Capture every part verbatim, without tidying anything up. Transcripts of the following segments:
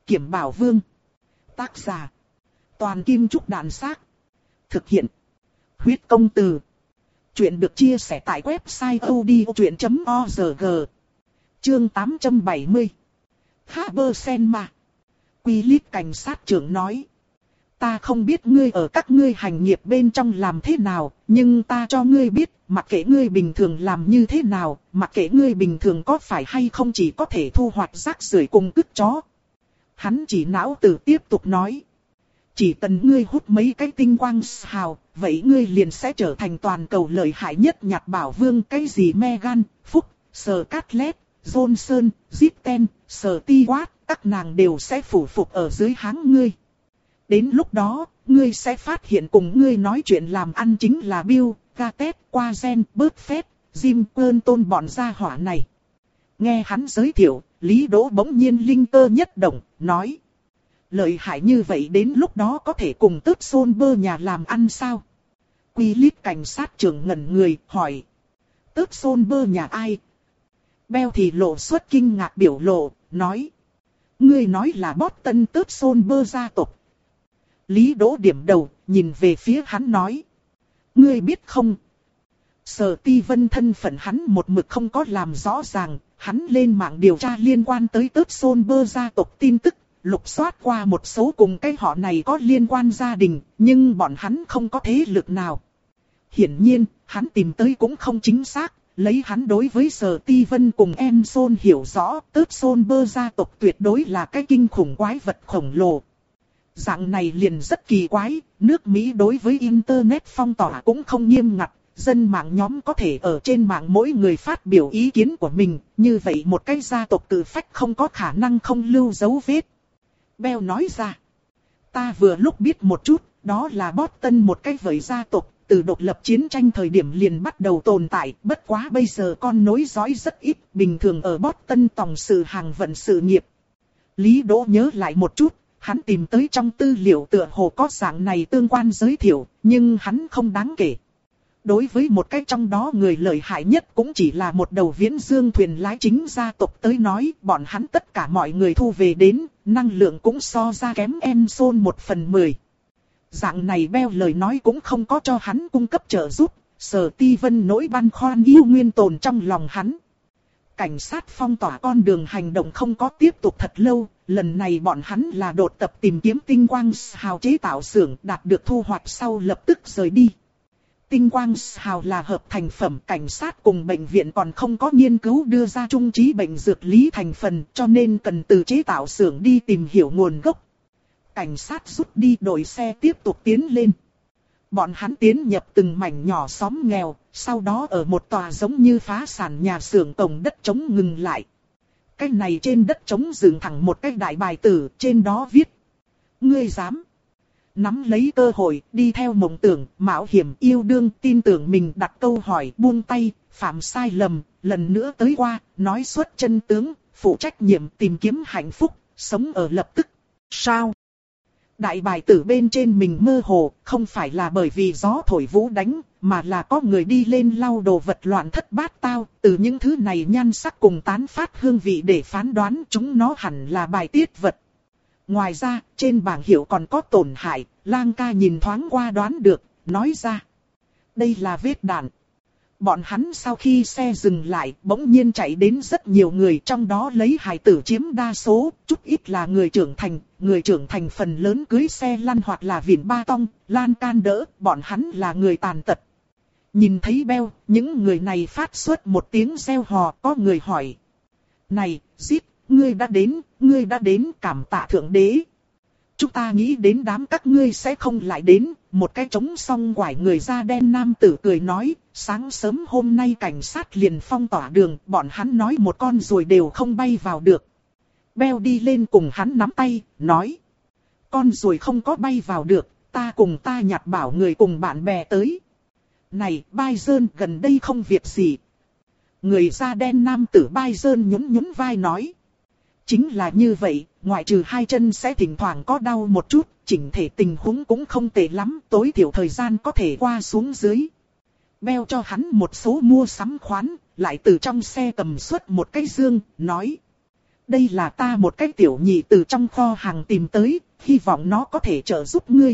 Kiểm Bảo Vương. Tác giả. Toàn Kim Trúc Đàn Xác. Thực hiện. Huyết Công Từ. Chuyện được chia sẻ tại website odchuyện chấm org. Chương tám trăm bảy mươi. Haber Senma. Quy Lít cảnh sát trưởng nói. Ta không biết ngươi ở các ngươi hành nghiệp bên trong làm thế nào, nhưng ta cho ngươi biết, mặc kệ ngươi bình thường làm như thế nào, mặc kệ ngươi bình thường có phải hay không chỉ có thể thu hoạch rác rưởi cùng cứt chó. Hắn chỉ não tử tiếp tục nói. Chỉ cần ngươi hút mấy cái tinh quang hào, vậy ngươi liền sẽ trở thành toàn cầu lợi hại nhất nhặt bảo vương cái gì Megan, Phúc, Scarlett, Johnson, Zipten, Stewart, các nàng đều sẽ phủ phục ở dưới háng ngươi. Đến lúc đó, ngươi sẽ phát hiện cùng ngươi nói chuyện làm ăn chính là Bill, Gates, Quazen, Buffett, Jim Clinton bọn gia hỏa này. Nghe hắn giới thiệu, Lý Đỗ bỗng nhiên linh cơ nhất động, nói. Lợi hại như vậy đến lúc đó có thể cùng Tớt Sôn Bơ nhà làm ăn sao? Quy Lít cảnh sát trưởng ngẩn người, hỏi. Tớt Sôn Bơ nhà ai? Beo thì lộ xuất kinh ngạc biểu lộ, nói. Ngươi nói là Boston Tớt Sôn Bơ gia tộc. Lý Đỗ điểm đầu, nhìn về phía hắn nói. Ngươi biết không? Sở Ti Vân thân phận hắn một mực không có làm rõ ràng, hắn lên mạng điều tra liên quan tới Tớt Sôn Bơ gia tộc tin tức, lục soát qua một số cùng cái họ này có liên quan gia đình, nhưng bọn hắn không có thế lực nào. Hiển nhiên, hắn tìm tới cũng không chính xác, lấy hắn đối với Sở Ti Vân cùng Enson hiểu rõ, Tớt Sôn Bơ gia tộc tuyệt đối là cái kinh khủng quái vật khổng lồ. Dạng này liền rất kỳ quái, nước Mỹ đối với Internet phong tỏa cũng không nghiêm ngặt, dân mạng nhóm có thể ở trên mạng mỗi người phát biểu ý kiến của mình, như vậy một cái gia tộc tự phách không có khả năng không lưu dấu vết. Bell nói ra, ta vừa lúc biết một chút, đó là Boston một cái vời gia tộc, từ độc lập chiến tranh thời điểm liền bắt đầu tồn tại, bất quá bây giờ con nối dõi rất ít, bình thường ở Boston tòng sự hàng vận sự nghiệp. Lý Đỗ nhớ lại một chút. Hắn tìm tới trong tư liệu tựa hồ có dạng này tương quan giới thiệu, nhưng hắn không đáng kể. Đối với một cái trong đó người lợi hại nhất cũng chỉ là một đầu viễn dương thuyền lái chính gia tộc tới nói, bọn hắn tất cả mọi người thu về đến, năng lượng cũng so ra kém Enson một phần mười. Dạng này Bell lời nói cũng không có cho hắn cung cấp trợ giúp, Sở Ti Vân nỗi băn khoăn yêu nguyên tồn trong lòng hắn. Cảnh sát phong tỏa con đường hành động không có tiếp tục thật lâu, lần này bọn hắn là đột tập tìm kiếm tinh quang hào chế tạo xưởng đạt được thu hoạch sau lập tức rời đi. Tinh quang hào là hợp thành phẩm, cảnh sát cùng bệnh viện còn không có nghiên cứu đưa ra trung trí bệnh dược lý thành phần, cho nên cần từ chế tạo xưởng đi tìm hiểu nguồn gốc. Cảnh sát rút đi đội xe tiếp tục tiến lên. Bọn hắn tiến nhập từng mảnh nhỏ xóm nghèo, sau đó ở một tòa giống như phá sản nhà xưởng cổng đất trống ngừng lại. Cái này trên đất trống dựng thẳng một cái đại bài tử, trên đó viết. Ngươi dám nắm lấy cơ hội, đi theo mộng tưởng, mạo hiểm yêu đương, tin tưởng mình đặt câu hỏi, buông tay, phạm sai lầm, lần nữa tới qua, nói xuất chân tướng, phụ trách nhiệm tìm kiếm hạnh phúc, sống ở lập tức. Sao? Đại bài tử bên trên mình mơ hồ, không phải là bởi vì gió thổi vũ đánh, mà là có người đi lên lau đồ vật loạn thất bát tao, từ những thứ này nhan sắc cùng tán phát hương vị để phán đoán chúng nó hẳn là bài tiết vật. Ngoài ra, trên bảng hiệu còn có tổn hại, Lang ca nhìn thoáng qua đoán được, nói ra. Đây là vết đạn. Bọn hắn sau khi xe dừng lại, bỗng nhiên chạy đến rất nhiều người, trong đó lấy hài tử chiếm đa số, chút ít là người trưởng thành, người trưởng thành phần lớn cưới xe lăn hoặc là vịn ba tong, lan can đỡ, bọn hắn là người tàn tật. Nhìn thấy Bell, những người này phát xuất một tiếng reo hò, có người hỏi. Này, Zip, ngươi đã đến, ngươi đã đến, cảm tạ thượng đế. Chúng ta nghĩ đến đám các ngươi sẽ không lại đến, một cái trống song quải người da đen nam tử cười nói, sáng sớm hôm nay cảnh sát liền phong tỏa đường, bọn hắn nói một con ruồi đều không bay vào được. Bell đi lên cùng hắn nắm tay, nói, con ruồi không có bay vào được, ta cùng ta nhặt bảo người cùng bạn bè tới. Này, Bison gần đây không việc gì. Người da đen nam tử Bison nhún nhún vai nói. Chính là như vậy, ngoại trừ hai chân sẽ thỉnh thoảng có đau một chút, chỉnh thể tình huống cũng không tệ lắm, tối thiểu thời gian có thể qua xuống dưới. Bell cho hắn một số mua sắm khoán, lại từ trong xe cầm xuất một cái dương, nói. Đây là ta một cái tiểu nhị từ trong kho hàng tìm tới, hy vọng nó có thể trợ giúp ngươi.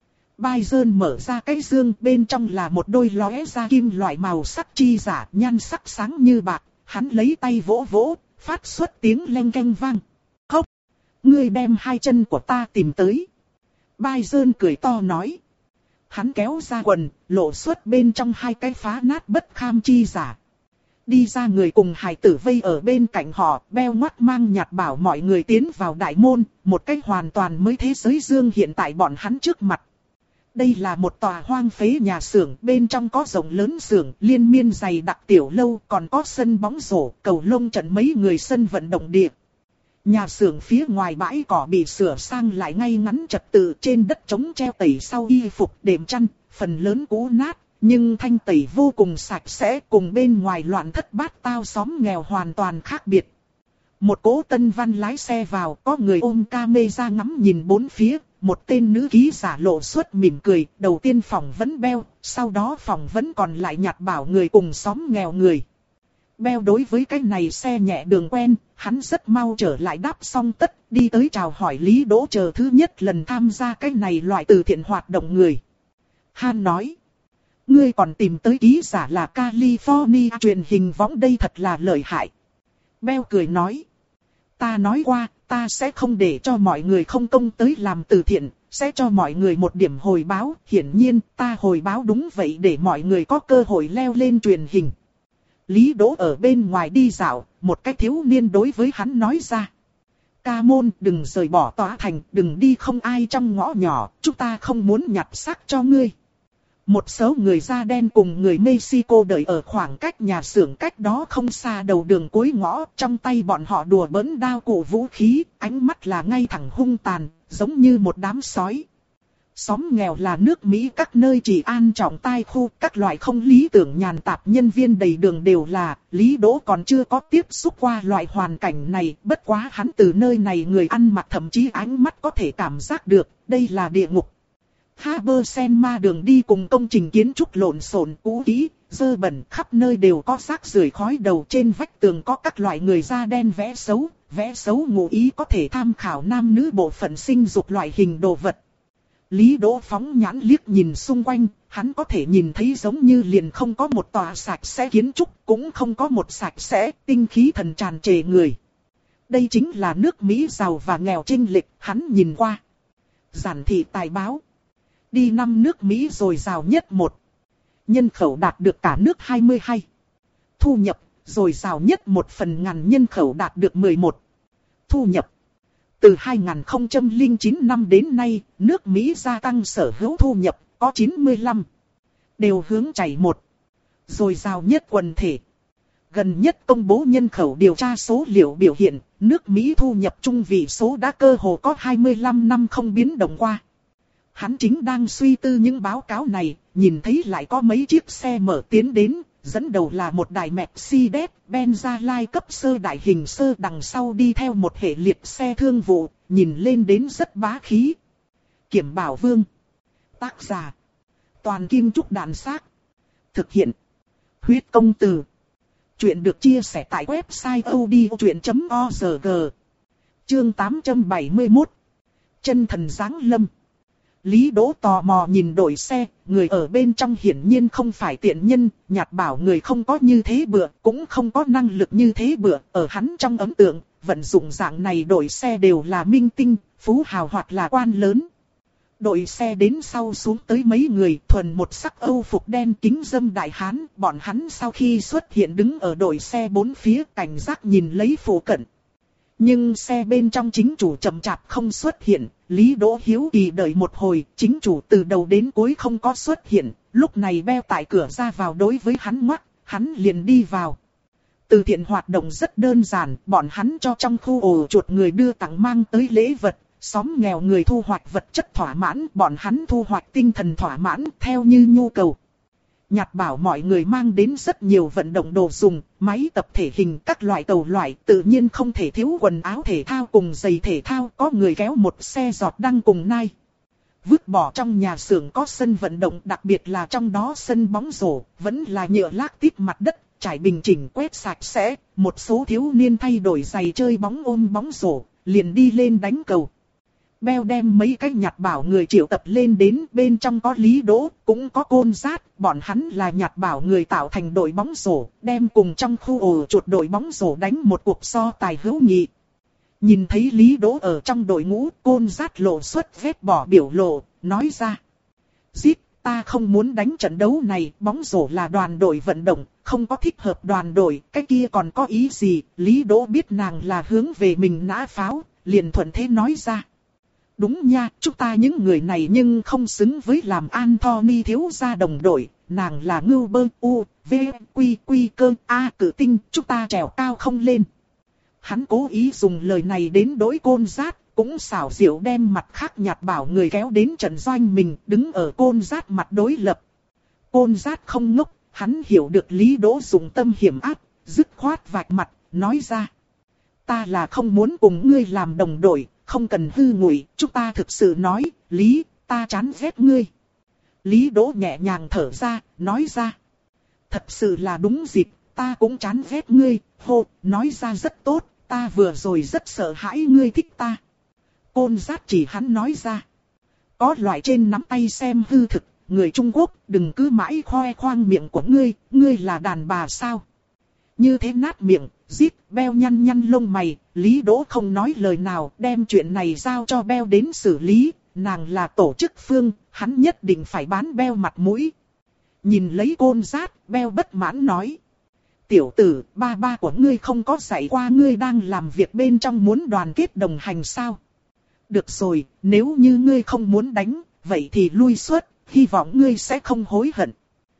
Bai Dơn mở ra cái dương, bên trong là một đôi lóe ra kim loại màu sắc chi giả, nhan sắc sáng như bạc. Hắn lấy tay vỗ vỗ, phát xuất tiếng leng keng vang. Khóc! Ngươi đem hai chân của ta tìm tới. Bai Dơn cười to nói. Hắn kéo ra quần, lộ xuất bên trong hai cái phá nát bất kham chi giả. Đi ra người cùng hài tử vây ở bên cạnh họ, beo ngoắt mang nhạt bảo mọi người tiến vào đại môn, một cách hoàn toàn mới thế giới dương hiện tại bọn hắn trước mặt. Đây là một tòa hoang phế nhà xưởng, bên trong có rộng lớn xưởng, liên miên dày đặc tiểu lâu, còn có sân bóng rổ, cầu lông trận mấy người sân vận động địa. Nhà xưởng phía ngoài bãi cỏ bị sửa sang lại ngay ngắn trật tự, trên đất trống treo tẩy sau y phục đệm chăn, phần lớn cũ nát, nhưng thanh tẩy vô cùng sạch sẽ, cùng bên ngoài loạn thất bát tao xóm nghèo hoàn toàn khác biệt. Một cố Tân Văn lái xe vào, có người ôm camera ngắm nhìn bốn phía. Một tên nữ ký giả lộ xuất mỉm cười, đầu tiên phỏng vấn Beo, sau đó phỏng vấn còn lại nhạt bảo người cùng xóm nghèo người. Beo đối với cái này xe nhẹ đường quen, hắn rất mau trở lại đáp xong tất, đi tới chào hỏi Lý Đỗ chờ thứ nhất lần tham gia cái này loại từ thiện hoạt động người. Han nói, ngươi còn tìm tới ký giả là California truyền hình võng, đây thật là lợi hại. Beo cười nói, ta nói qua, ta sẽ không để cho mọi người không công tới làm từ thiện, sẽ cho mọi người một điểm hồi báo. Hiển nhiên, ta hồi báo đúng vậy để mọi người có cơ hội leo lên truyền hình. Lý Đỗ ở bên ngoài đi dạo, một cái thiếu niên đối với hắn nói ra. Ca môn, đừng rời bỏ tòa thành, đừng đi không ai trong ngõ nhỏ, chúng ta không muốn nhặt xác cho ngươi. Một số người da đen cùng người Mexico đợi ở khoảng cách nhà xưởng cách đó không xa đầu đường cuối ngõ, trong tay bọn họ đùa bỡn đao cụ vũ khí, ánh mắt là ngay thẳng hung tàn, giống như một đám sói. Xóm nghèo là nước Mỹ, các nơi trị an trọng tai khu, các loại không lý tưởng nhàn tạp nhân viên đầy đường đều là. Lý Đỗ còn chưa có tiếp xúc qua loại hoàn cảnh này, bất quá hắn từ nơi này người ăn mặc thậm chí ánh mắt có thể cảm giác được, đây là địa ngục. Habersenma đường đi cùng công trình kiến trúc lộn xộn cũ kỹ, dơ bẩn, khắp nơi đều có rác rưởi khói đầu, trên vách tường có các loại người da đen vẽ xấu, vẽ xấu ngụ ý có thể tham khảo nam nữ bộ phận sinh dục loại hình đồ vật. Lý Đỗ phóng nhãn liếc nhìn xung quanh, hắn có thể nhìn thấy giống như liền không có một tòa sạch sẽ kiến trúc, cũng không có một sạch sẽ, tinh khí thần tràn trề người. Đây chính là nước Mỹ giàu và nghèo chênh lệch, hắn nhìn qua. Giản thị tài báo. Đi năm nước Mỹ dồi dào nhất một. Nhân khẩu đạt được cả nước hai mươi hai. Thu nhập, dồi dào nhất một phần ngàn nhân khẩu đạt được mười một. Thu nhập. Từ hai nghìn không trăm lẻ chín năm đến nay, nước Mỹ gia tăng sở hữu thu nhập, có chín mươi lăm. Đều hướng chảy một. Dồi dào nhất quần thể. Gần nhất công bố nhân khẩu điều tra số liệu biểu hiện, nước Mỹ thu nhập trung vị số đã cơ hồ có hai mươi lăm năm không biến động qua. Hắn chính đang suy tư những báo cáo này, nhìn thấy lại có mấy chiếc xe mở tiến đến, dẫn đầu là một đài Mercedes-Benz Lai cấp sơ đại hình sơ, đằng sau đi theo một hệ liệt xe thương vụ, nhìn lên đến rất bá khí. Kiểm Bảo Vương. Tác giả. Toàn Kim Trúc Đàn Xác. Thực hiện. Huyết Công Từ. Chuyện được chia sẻ tại website odchuyện chấm org. Chương tám trăm bảy mươi mốt. Chân thần giáng lâm. Lý Đỗ tò mò nhìn đội xe, người ở bên trong hiển nhiên không phải tiện nhân, nhạt bảo người không có như thế bựa, cũng không có năng lực như thế bựa, ở hắn trong ấn tượng, vận dụng dạng này đội xe đều là minh tinh, phú hào hoặc là quan lớn. Đội xe đến sau xuống tới mấy người, thuần một sắc Âu phục đen kính dâm đại hán, bọn hắn sau khi xuất hiện đứng ở đội xe bốn phía cảnh giác nhìn lấy phụ cận. Nhưng xe bên trong chính chủ chậm chạp không xuất hiện, Lý Đỗ hiếu kỳ đợi một hồi, chính chủ từ đầu đến cuối không có xuất hiện, lúc này Beo tại cửa ra vào đối với hắn ngoắc, hắn liền đi vào. Từ thiện hoạt động rất đơn giản, bọn hắn cho trong khu ổ chuột người đưa tặng mang tới lễ vật, xóm nghèo người thu hoạch vật chất thỏa mãn, bọn hắn thu hoạch tinh thần thỏa mãn theo như nhu cầu. Nhạt bảo mọi người mang đến rất nhiều vận động đồ dùng, máy tập thể hình, các loại cầu loại, tự nhiên không thể thiếu quần áo thể thao cùng giày thể thao, có người kéo một xe giọt đăng cùng nai. Vứt bỏ trong nhà xưởng có sân vận động, đặc biệt là trong đó sân bóng rổ, vẫn là nhựa lác tít mặt đất, trải bình chỉnh quét sạch sẽ, một số thiếu niên thay đổi giày chơi bóng ôm bóng rổ, liền đi lên đánh cầu. Beo đem mấy cái nhặt bảo người triệu tập lên đến, bên trong có Lý Đỗ, cũng có Côn Dát, bọn hắn là nhặt bảo người tạo thành đội bóng rổ, đem cùng trong khu ổ chuột đội bóng rổ đánh một cuộc so tài hữu nghị. Nhìn thấy Lý Đỗ ở trong đội ngũ, Côn Dát lộ xuất vết bỏ biểu lộ, nói ra. Zip, ta không muốn đánh trận đấu này, bóng rổ là đoàn đội vận động, không có thích hợp đoàn đội, cái kia còn có ý gì? Lý Đỗ biết nàng là hướng về mình nã pháo, liền thuận thế nói ra. Đúng nha, chúng ta những người này nhưng không xứng với làm Anthony thiếu gia đồng đội, nàng là ngưu bơ u, v, quy quy cơ, a cử tinh, chúng ta trèo cao không lên. Hắn cố ý dùng lời này đến đối Côn Dát, cũng xảo diệu đem mặt khác nhặt bảo người kéo đến trận doanh mình, đứng ở Côn Dát mặt đối lập. Côn Dát không ngốc, hắn hiểu được Lý Đỗ dùng tâm hiểm ác, dứt khoát vạch mặt, nói ra. Ta là không muốn cùng ngươi làm đồng đội, không cần hư ngụy, chúng ta thực sự nói, Lý, ta chán ghét ngươi. Lý Đỗ nhẹ nhàng thở ra, nói ra. Thật sự là đúng dịp, ta cũng chán ghét ngươi, hô, nói ra rất tốt, ta vừa rồi rất sợ hãi ngươi thích ta. Côn Dát chỉ hắn nói ra. Có loại trên nắm tay xem hư thực, người Trung Quốc đừng cứ mãi khoe khoang miệng của ngươi, ngươi là đàn bà sao? Như thế nát miệng, Zip, Beo nhăn nhăn lông mày, Lý Đỗ không nói lời nào, đem chuyện này giao cho Beo đến xử lý, nàng là tổ chức phương, hắn nhất định phải bán Beo mặt mũi. Nhìn lấy Côn Dát, Beo bất mãn nói. Tiểu tử, ba ba của ngươi không có dạy qua ngươi đang làm việc bên trong muốn đoàn kết đồng hành sao? Được rồi, nếu như ngươi không muốn đánh, vậy thì lui xuất, hy vọng ngươi sẽ không hối hận.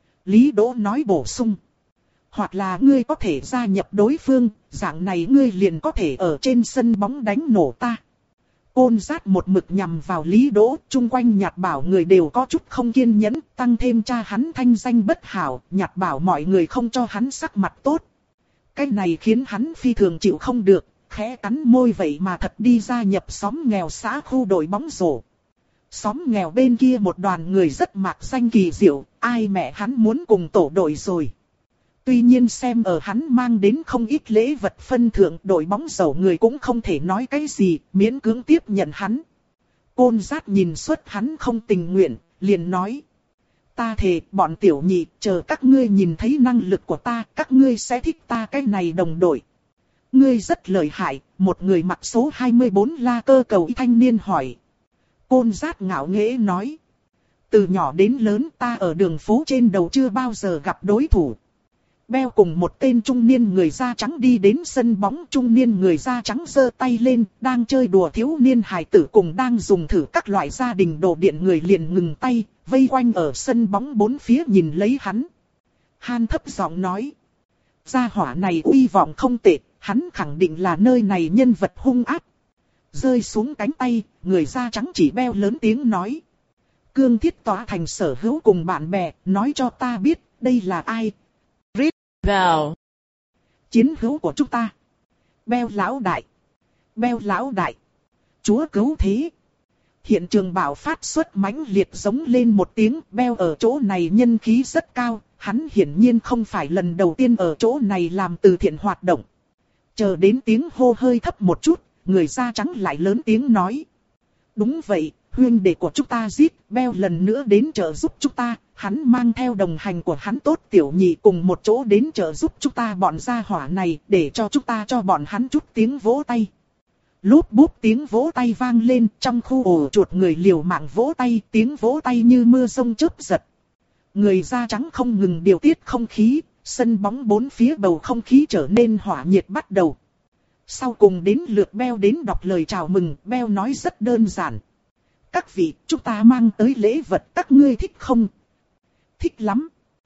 Lý Đỗ nói bổ sung. Hoặc là ngươi có thể gia nhập đối phương, dạng này ngươi liền có thể ở trên sân bóng đánh nổ ta. Côn Dát một mực nhằm vào Lý Đỗ, chung quanh nhặt bảo người đều có chút không kiên nhẫn, tăng thêm cha hắn thanh danh bất hảo, nhặt bảo mọi người không cho hắn sắc mặt tốt. Cái này khiến hắn phi thường chịu không được, khẽ cắn môi vậy mà thật đi gia nhập xóm nghèo xã khu đội bóng rổ. Xóm nghèo bên kia một đoàn người rất mạc danh kỳ diệu, ai mẹ hắn muốn cùng tổ đội rồi. Tuy nhiên xem ở hắn mang đến không ít lễ vật phân thưởng, đội bóng rổ người cũng không thể nói cái gì, miễn cưỡng tiếp nhận hắn. Côn Dát nhìn suốt hắn không tình nguyện, liền nói. Ta thề, bọn tiểu nhị, chờ các ngươi nhìn thấy năng lực của ta, các ngươi sẽ thích ta cái này đồng đội. Ngươi rất lợi hại, một người mặc số hai mươi bốn la cơ cầu y thanh niên hỏi. Côn Dát ngạo nghễ nói. Từ nhỏ đến lớn ta ở đường phố trên đầu chưa bao giờ gặp đối thủ. Beo cùng một tên trung niên người da trắng đi đến sân bóng, trung niên người da trắng giơ tay lên, đang chơi đùa thiếu niên hài tử cùng đang dùng thử các loại gia đình đồ điện người liền ngừng tay, vây quanh ở sân bóng bốn phía nhìn lấy hắn. Han thấp giọng nói, gia hỏa này uy vọng không tệ, hắn khẳng định là nơi này nhân vật hung ác. Rơi xuống cánh tay, người da trắng chỉ Beo lớn tiếng nói. Cương Thiết tỏa thành sở hữu cùng bạn bè, nói cho ta biết, đây là ai? Rít vào. Chiến hữu của chúng ta. Beo lão đại. Beo lão đại. Chúa cứu thế. Hiện trường bạo phát xuất mãnh liệt giống lên một tiếng. Beo ở chỗ này nhân khí rất cao. Hắn hiển nhiên không phải lần đầu tiên ở chỗ này làm từ thiện hoạt động. Chờ đến tiếng hô hơi thấp một chút, người da trắng lại lớn tiếng nói. Đúng vậy, huynh đệ của chúng ta giết, Beo lần nữa đến trợ giúp chúng ta, hắn mang theo đồng hành của hắn tốt tiểu nhị cùng một chỗ đến trợ giúp chúng ta bọn gia hỏa này, để cho chúng ta cho bọn hắn chút tiếng vỗ tay. Lúp búp tiếng vỗ tay vang lên, trong khu ổ chuột người liều mạng vỗ tay, tiếng vỗ tay như mưa rông chớp giật. Người da trắng không ngừng điều tiết không khí, sân bóng bốn phía bầu không khí trở nên hỏa nhiệt bắt đầu. Sau cùng đến lượt Beo đến đọc lời chào mừng, Beo nói rất đơn giản. Các vị, chúng ta mang tới lễ vật, các ngươi thích không? Thích lắm.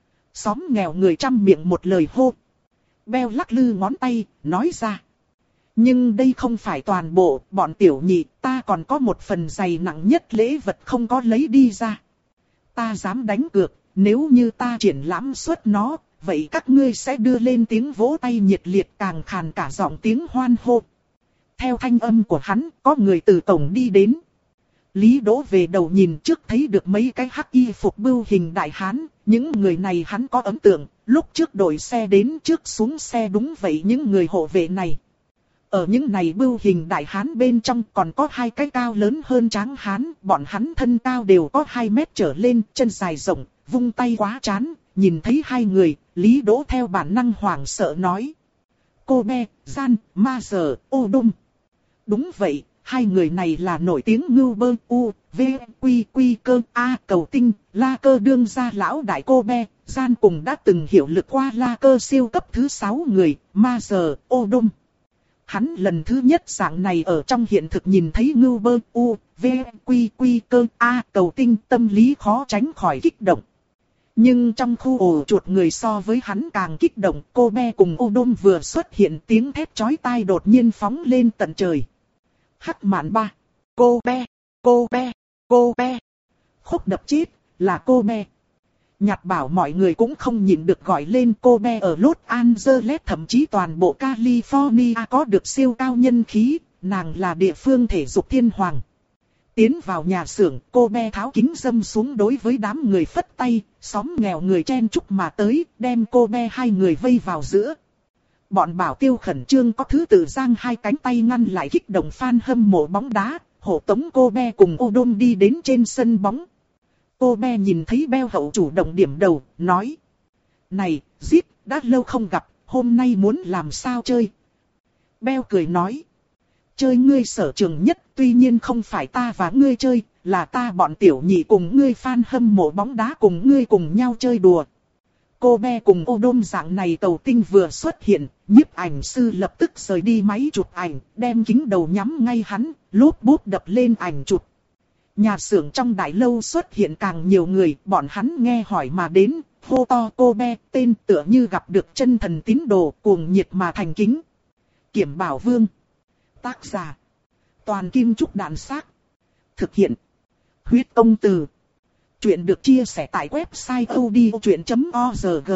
Xóm nghèo người trăm miệng một lời hô. Beo lắc lư ngón tay, nói ra. Nhưng đây không phải toàn bộ, bọn tiểu nhị, ta còn có một phần dày nặng nhất lễ vật không có lấy đi ra. Ta dám đánh cược, nếu như ta triển lãm suốt nó, vậy các ngươi sẽ đưa lên tiếng vỗ tay nhiệt liệt càng khàn cả giọng tiếng hoan hô. Theo thanh âm của hắn, có người từ cổng đi đến. Lý Đỗ về đầu nhìn trước thấy được mấy cái hắc y phục bưu hình đại hán, những người này hắn có ấn tượng, lúc trước đội xe đến trước xuống xe đúng vậy những người hộ vệ này. Ở những này bưu hình đại hán bên trong còn có hai cái cao lớn hơn tráng hán, bọn hắn thân cao đều có hai mét trở lên, chân dài rộng, vung tay quá chán, nhìn thấy hai người, Lý Đỗ theo bản năng hoảng sợ nói. Cô Be, Gian, Ma Giờ, Ô Đôm. Đúng vậy, hai người này là nổi tiếng ngưu bơ, u, v, quy, quy cơ, a, cầu tinh, la cơ đương gia lão đại cô Be, Gian cùng đã từng hiệu lực qua la cơ siêu cấp thứ sáu người, Ma Giờ, Ô Đôm. Hắn lần thứ nhất dạng này ở trong hiện thực nhìn thấy ngưu bơ, u, v, quy, quy cơ, a, cầu tinh, tâm lý khó tránh khỏi kích động. Nhưng trong khu ổ chuột người so với hắn càng kích động, cô Be cùng Ô Đôm vừa xuất hiện tiếng thét chói tai đột nhiên phóng lên tận trời. Hắc mạn ba, cô Be, cô Be, cô Be. Khúc đập chết, là cô Be. Nhạt bảo mọi người cũng không nhịn được gọi lên cô Be ở Los Angeles, thậm chí toàn bộ California có được siêu cao nhân khí, nàng là địa phương thể dục thiên hoàng. Tiến vào nhà xưởng, cô Be tháo kính dâm xuống đối với đám người phất tay, xóm nghèo người chen chúc mà tới, đem cô Be hai người vây vào giữa. Bọn bảo tiêu khẩn trương có thứ tự giang hai cánh tay ngăn lại kích động fan hâm mộ bóng đá, hộ tống cô Be cùng Ô Đôm đi đến trên sân bóng. Cô Be nhìn thấy Beo hậu chủ động điểm đầu, nói. Này, Zip, đã lâu không gặp, hôm nay muốn làm sao chơi? Beo cười nói. Chơi ngươi sở trường nhất, tuy nhiên không phải ta và ngươi chơi, là ta bọn tiểu nhị cùng ngươi fan hâm mộ bóng đá cùng ngươi cùng nhau chơi đùa. Cô Be cùng Ô Đôm dạng này tàu tinh vừa xuất hiện, nhiếp ảnh sư lập tức rời đi máy chụp ảnh, đem kính đầu nhắm ngay hắn, lốp bút đập lên ảnh chụp. Nhà xưởng trong đại lâu xuất hiện càng nhiều người, bọn hắn nghe hỏi mà đến, hô to cô Be, tên tựa như gặp được chân thần tín đồ, cuồng nhiệt mà thành kính. Kiểm Bảo Vương. Tác giả. Toàn Kim Trúc Đạn Xác. Thực hiện. Huyết Công Từ. Chuyện được chia sẻ tại website odchuyện chấm org.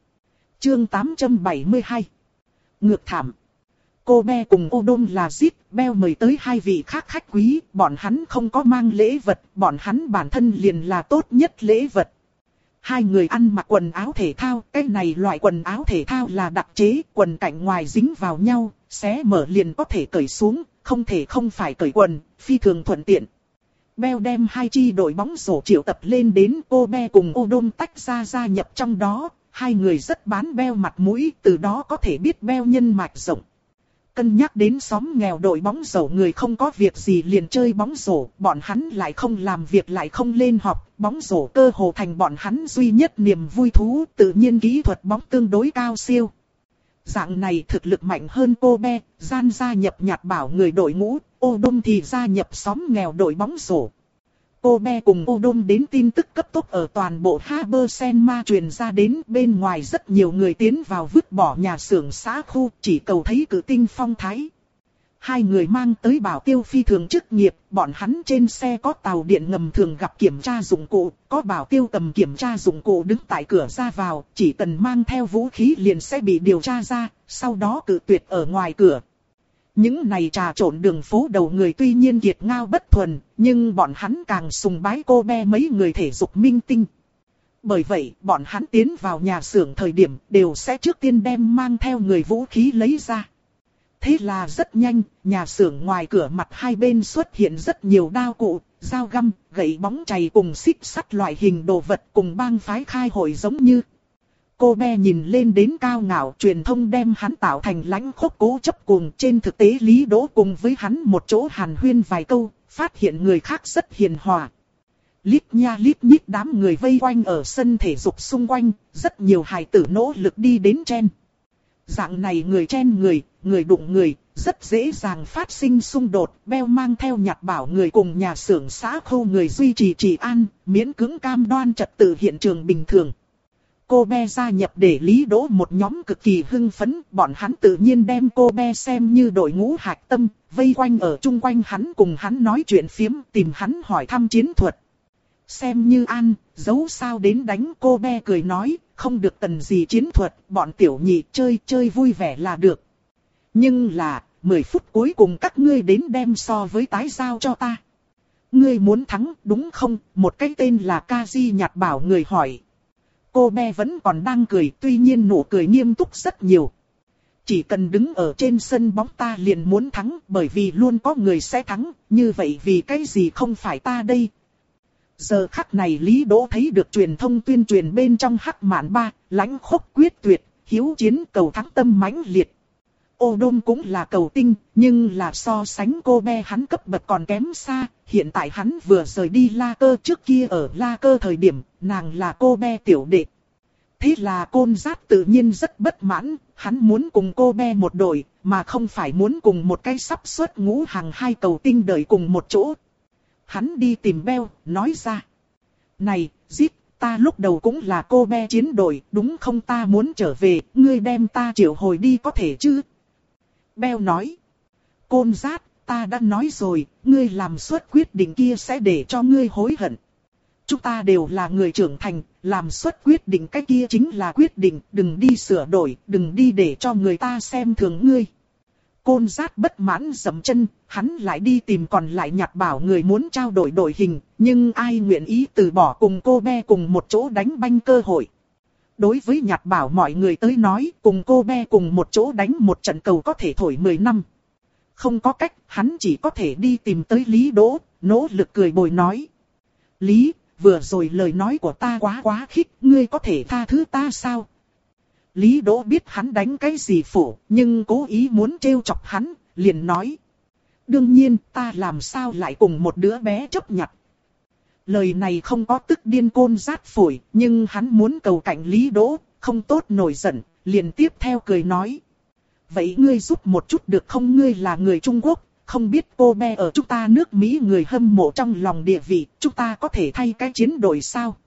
Chương tám trăm bảy mươi hai. Ngược thảm. Cô Be cùng Ô Đôm là Zip, Beo mời tới hai vị khác khách quý, bọn hắn không có mang lễ vật, bọn hắn bản thân liền là tốt nhất lễ vật. Hai người ăn mặc quần áo thể thao, cái này loại quần áo thể thao là đặc chế, quần cạnh ngoài dính vào nhau, xé mở liền có thể cởi xuống, không thể không phải cởi quần, phi thường thuận tiện. Beo đem hai chi đội bóng rổ triệu tập lên đến, cô Be cùng Ô Đôm tách ra gia nhập trong đó, hai người rất bán Beo mặt mũi, từ đó có thể biết Beo nhân mạch rộng. Cân nhắc đến xóm nghèo đội bóng rổ người không có việc gì liền chơi bóng rổ, bọn hắn lại không làm việc lại không lên học, bóng rổ cơ hồ thành bọn hắn duy nhất niềm vui thú, tự nhiên kỹ thuật bóng tương đối cao siêu. Dạng này thực lực mạnh hơn cô Be, Gian gia nhập nhạt bảo người đội ngũ, Ô Đôm thì gia nhập xóm nghèo đội bóng rổ. Cô Be cùng Ô Đôm đến tin tức cấp tốc ở toàn bộ Habersenma truyền ra đến, bên ngoài rất nhiều người tiến vào vứt bỏ nhà xưởng xã khu, chỉ cầu thấy cử tinh phong thái. Hai người mang tới bảo tiêu phi thường chức nghiệp, bọn hắn trên xe có tàu điện ngầm thường gặp kiểm tra dụng cụ, có bảo tiêu cầm kiểm tra dụng cụ đứng tại cửa ra vào, chỉ cần mang theo vũ khí liền sẽ bị điều tra ra, sau đó cự tuyệt ở ngoài cửa. Những này trà trộn đường phố đầu người tuy nhiên kiệt ngao bất thuần, nhưng bọn hắn càng sùng bái cô Be mấy người thể dục minh tinh. Bởi vậy, bọn hắn tiến vào nhà xưởng thời điểm đều sẽ trước tiên đem mang theo người vũ khí lấy ra. Thế là rất nhanh, nhà xưởng ngoài cửa mặt hai bên xuất hiện rất nhiều đao cụ, dao găm, gậy bóng chày cùng xích sắt loại hình đồ vật cùng bang phái khai hội giống như. Cô Be nhìn lên đến cao ngạo, truyền thông đem hắn tạo thành lãnh khốc cố chấp cuồng, trên thực tế Lý Đỗ cùng với hắn một chỗ hàn huyên vài câu, phát hiện người khác rất hiền hòa. Lít nha lít nhít đám người vây quanh ở sân thể dục xung quanh, rất nhiều hài tử nỗ lực đi đến chen. Dạng này người chen người, người đụng người, rất dễ dàng phát sinh xung đột. Beo mang theo nhạt bảo người cùng nhà xưởng xã khu người duy trì trị an, miễn cưỡng cam đoan trật tự hiện trường bình thường. Cô Be gia nhập để Lý Đỗ một nhóm cực kỳ hưng phấn, bọn hắn tự nhiên đem cô Be xem như đội ngũ hạch tâm, vây quanh ở chung quanh hắn cùng hắn nói chuyện phiếm, tìm hắn hỏi thăm chiến thuật. Xem như an, dấu sao đến đánh, cô Be cười nói, không được cần gì chiến thuật, bọn tiểu nhị chơi chơi vui vẻ là được. Nhưng là, mười phút cuối cùng các ngươi đến đem so với tái giao cho ta. Ngươi muốn thắng đúng không? Một cái tên là Kaji Nhạt Bảo người hỏi. Cô bé vẫn còn đang cười, tuy nhiên nụ cười nghiêm túc rất nhiều. Chỉ cần đứng ở trên sân bóng ta liền muốn thắng, bởi vì luôn có người sẽ thắng, như vậy vì cái gì không phải ta đây? Giờ khắc này Lý Đỗ thấy được truyền thông tuyên truyền bên trong Hắc Mạn Ba, lãnh khốc quyết tuyệt, hiếu chiến cầu thắng tâm mãnh liệt. Ô Đôn cũng là cầu tinh, nhưng là so sánh cô bé hắn cấp bậc còn kém xa, hiện tại hắn vừa rời đi La Cơ, trước kia ở La Cơ thời điểm, nàng là cô bé tiểu đệ. Thế là Côn Giác tự nhiên rất bất mãn, hắn muốn cùng cô bé một đội, mà không phải muốn cùng một cái sắp xuất ngũ hàng hai cầu tinh đợi cùng một chỗ. Hắn đi tìm Beo, nói ra. Này, Zip, ta lúc đầu cũng là cô bé chiến đội, đúng không, ta muốn trở về, ngươi đem ta triệu hồi đi có thể chứ? Beo nói. Côn Giác, ta đã nói rồi, ngươi làm suất quyết định kia sẽ để cho ngươi hối hận. Chúng ta đều là người trưởng thành, làm suất quyết định cái kia chính là quyết định, đừng đi sửa đổi, đừng đi để cho người ta xem thường ngươi. Côn Giác bất mãn dậm chân, hắn lại đi tìm còn lại Nhạt Bảo người muốn trao đổi đội hình, nhưng ai nguyện ý từ bỏ cùng cô bé cùng một chỗ đánh banh cơ hội. Đối với Nhạt Bảo mọi người tới nói, cùng cô bé cùng một chỗ đánh một trận cầu có thể thổi mười năm. Không có cách, hắn chỉ có thể đi tìm tới Lý Đỗ, nỗ lực cười bồi nói. Lý, vừa rồi lời nói của ta quá quá khích, ngươi có thể tha thứ ta sao? Lý Đỗ biết hắn đánh cái gì phủ, nhưng cố ý muốn trêu chọc hắn, liền nói. Đương nhiên, ta làm sao lại cùng một đứa bé chấp nhặt. Lời này không có tức điên Côn Giác phổi, nhưng hắn muốn cầu cạnh Lý Đỗ, không tốt nổi giận, liền tiếp theo cười nói. Vậy ngươi giúp một chút được không, ngươi là người Trung Quốc, không biết cô bé ở chúng ta nước Mỹ người hâm mộ trong lòng địa vị, chúng ta có thể thay cái chiến đội sao?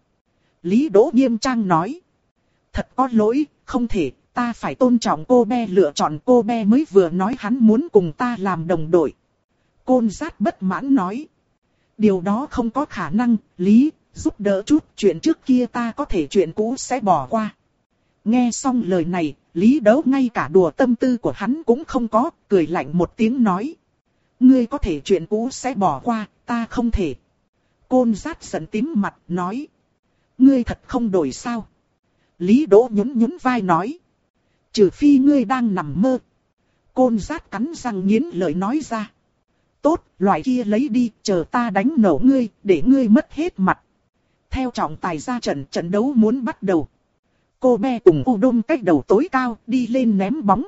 Lý Đỗ nghiêm trang nói. Thật có lỗi, không thể, ta phải tôn trọng cô bé lựa chọn, cô bé mới vừa nói hắn muốn cùng ta làm đồng đội. Côn Giác bất mãn nói. Điều đó không có khả năng, Lý, giúp đỡ chút, chuyện trước kia ta có thể, chuyện cũ sẽ bỏ qua. Nghe xong lời này, Lý Đỗ ngay cả đùa tâm tư của hắn cũng không có, cười lạnh một tiếng nói. Ngươi có thể chuyện cũ sẽ bỏ qua, ta không thể. Côn Giác giận tím mặt, nói. Ngươi thật không đổi sao? Lý Đỗ nhún nhún vai nói. Trừ phi ngươi đang nằm mơ. Côn Giác cắn răng nghiến lợi nói ra. Tốt, loại kia lấy đi, chờ ta đánh nổ ngươi, để ngươi mất hết mặt. Theo trọng tài ra trận, trận đấu muốn bắt đầu. Cô bé cùng Ô Đôn cách đầu tối cao, đi lên ném bóng.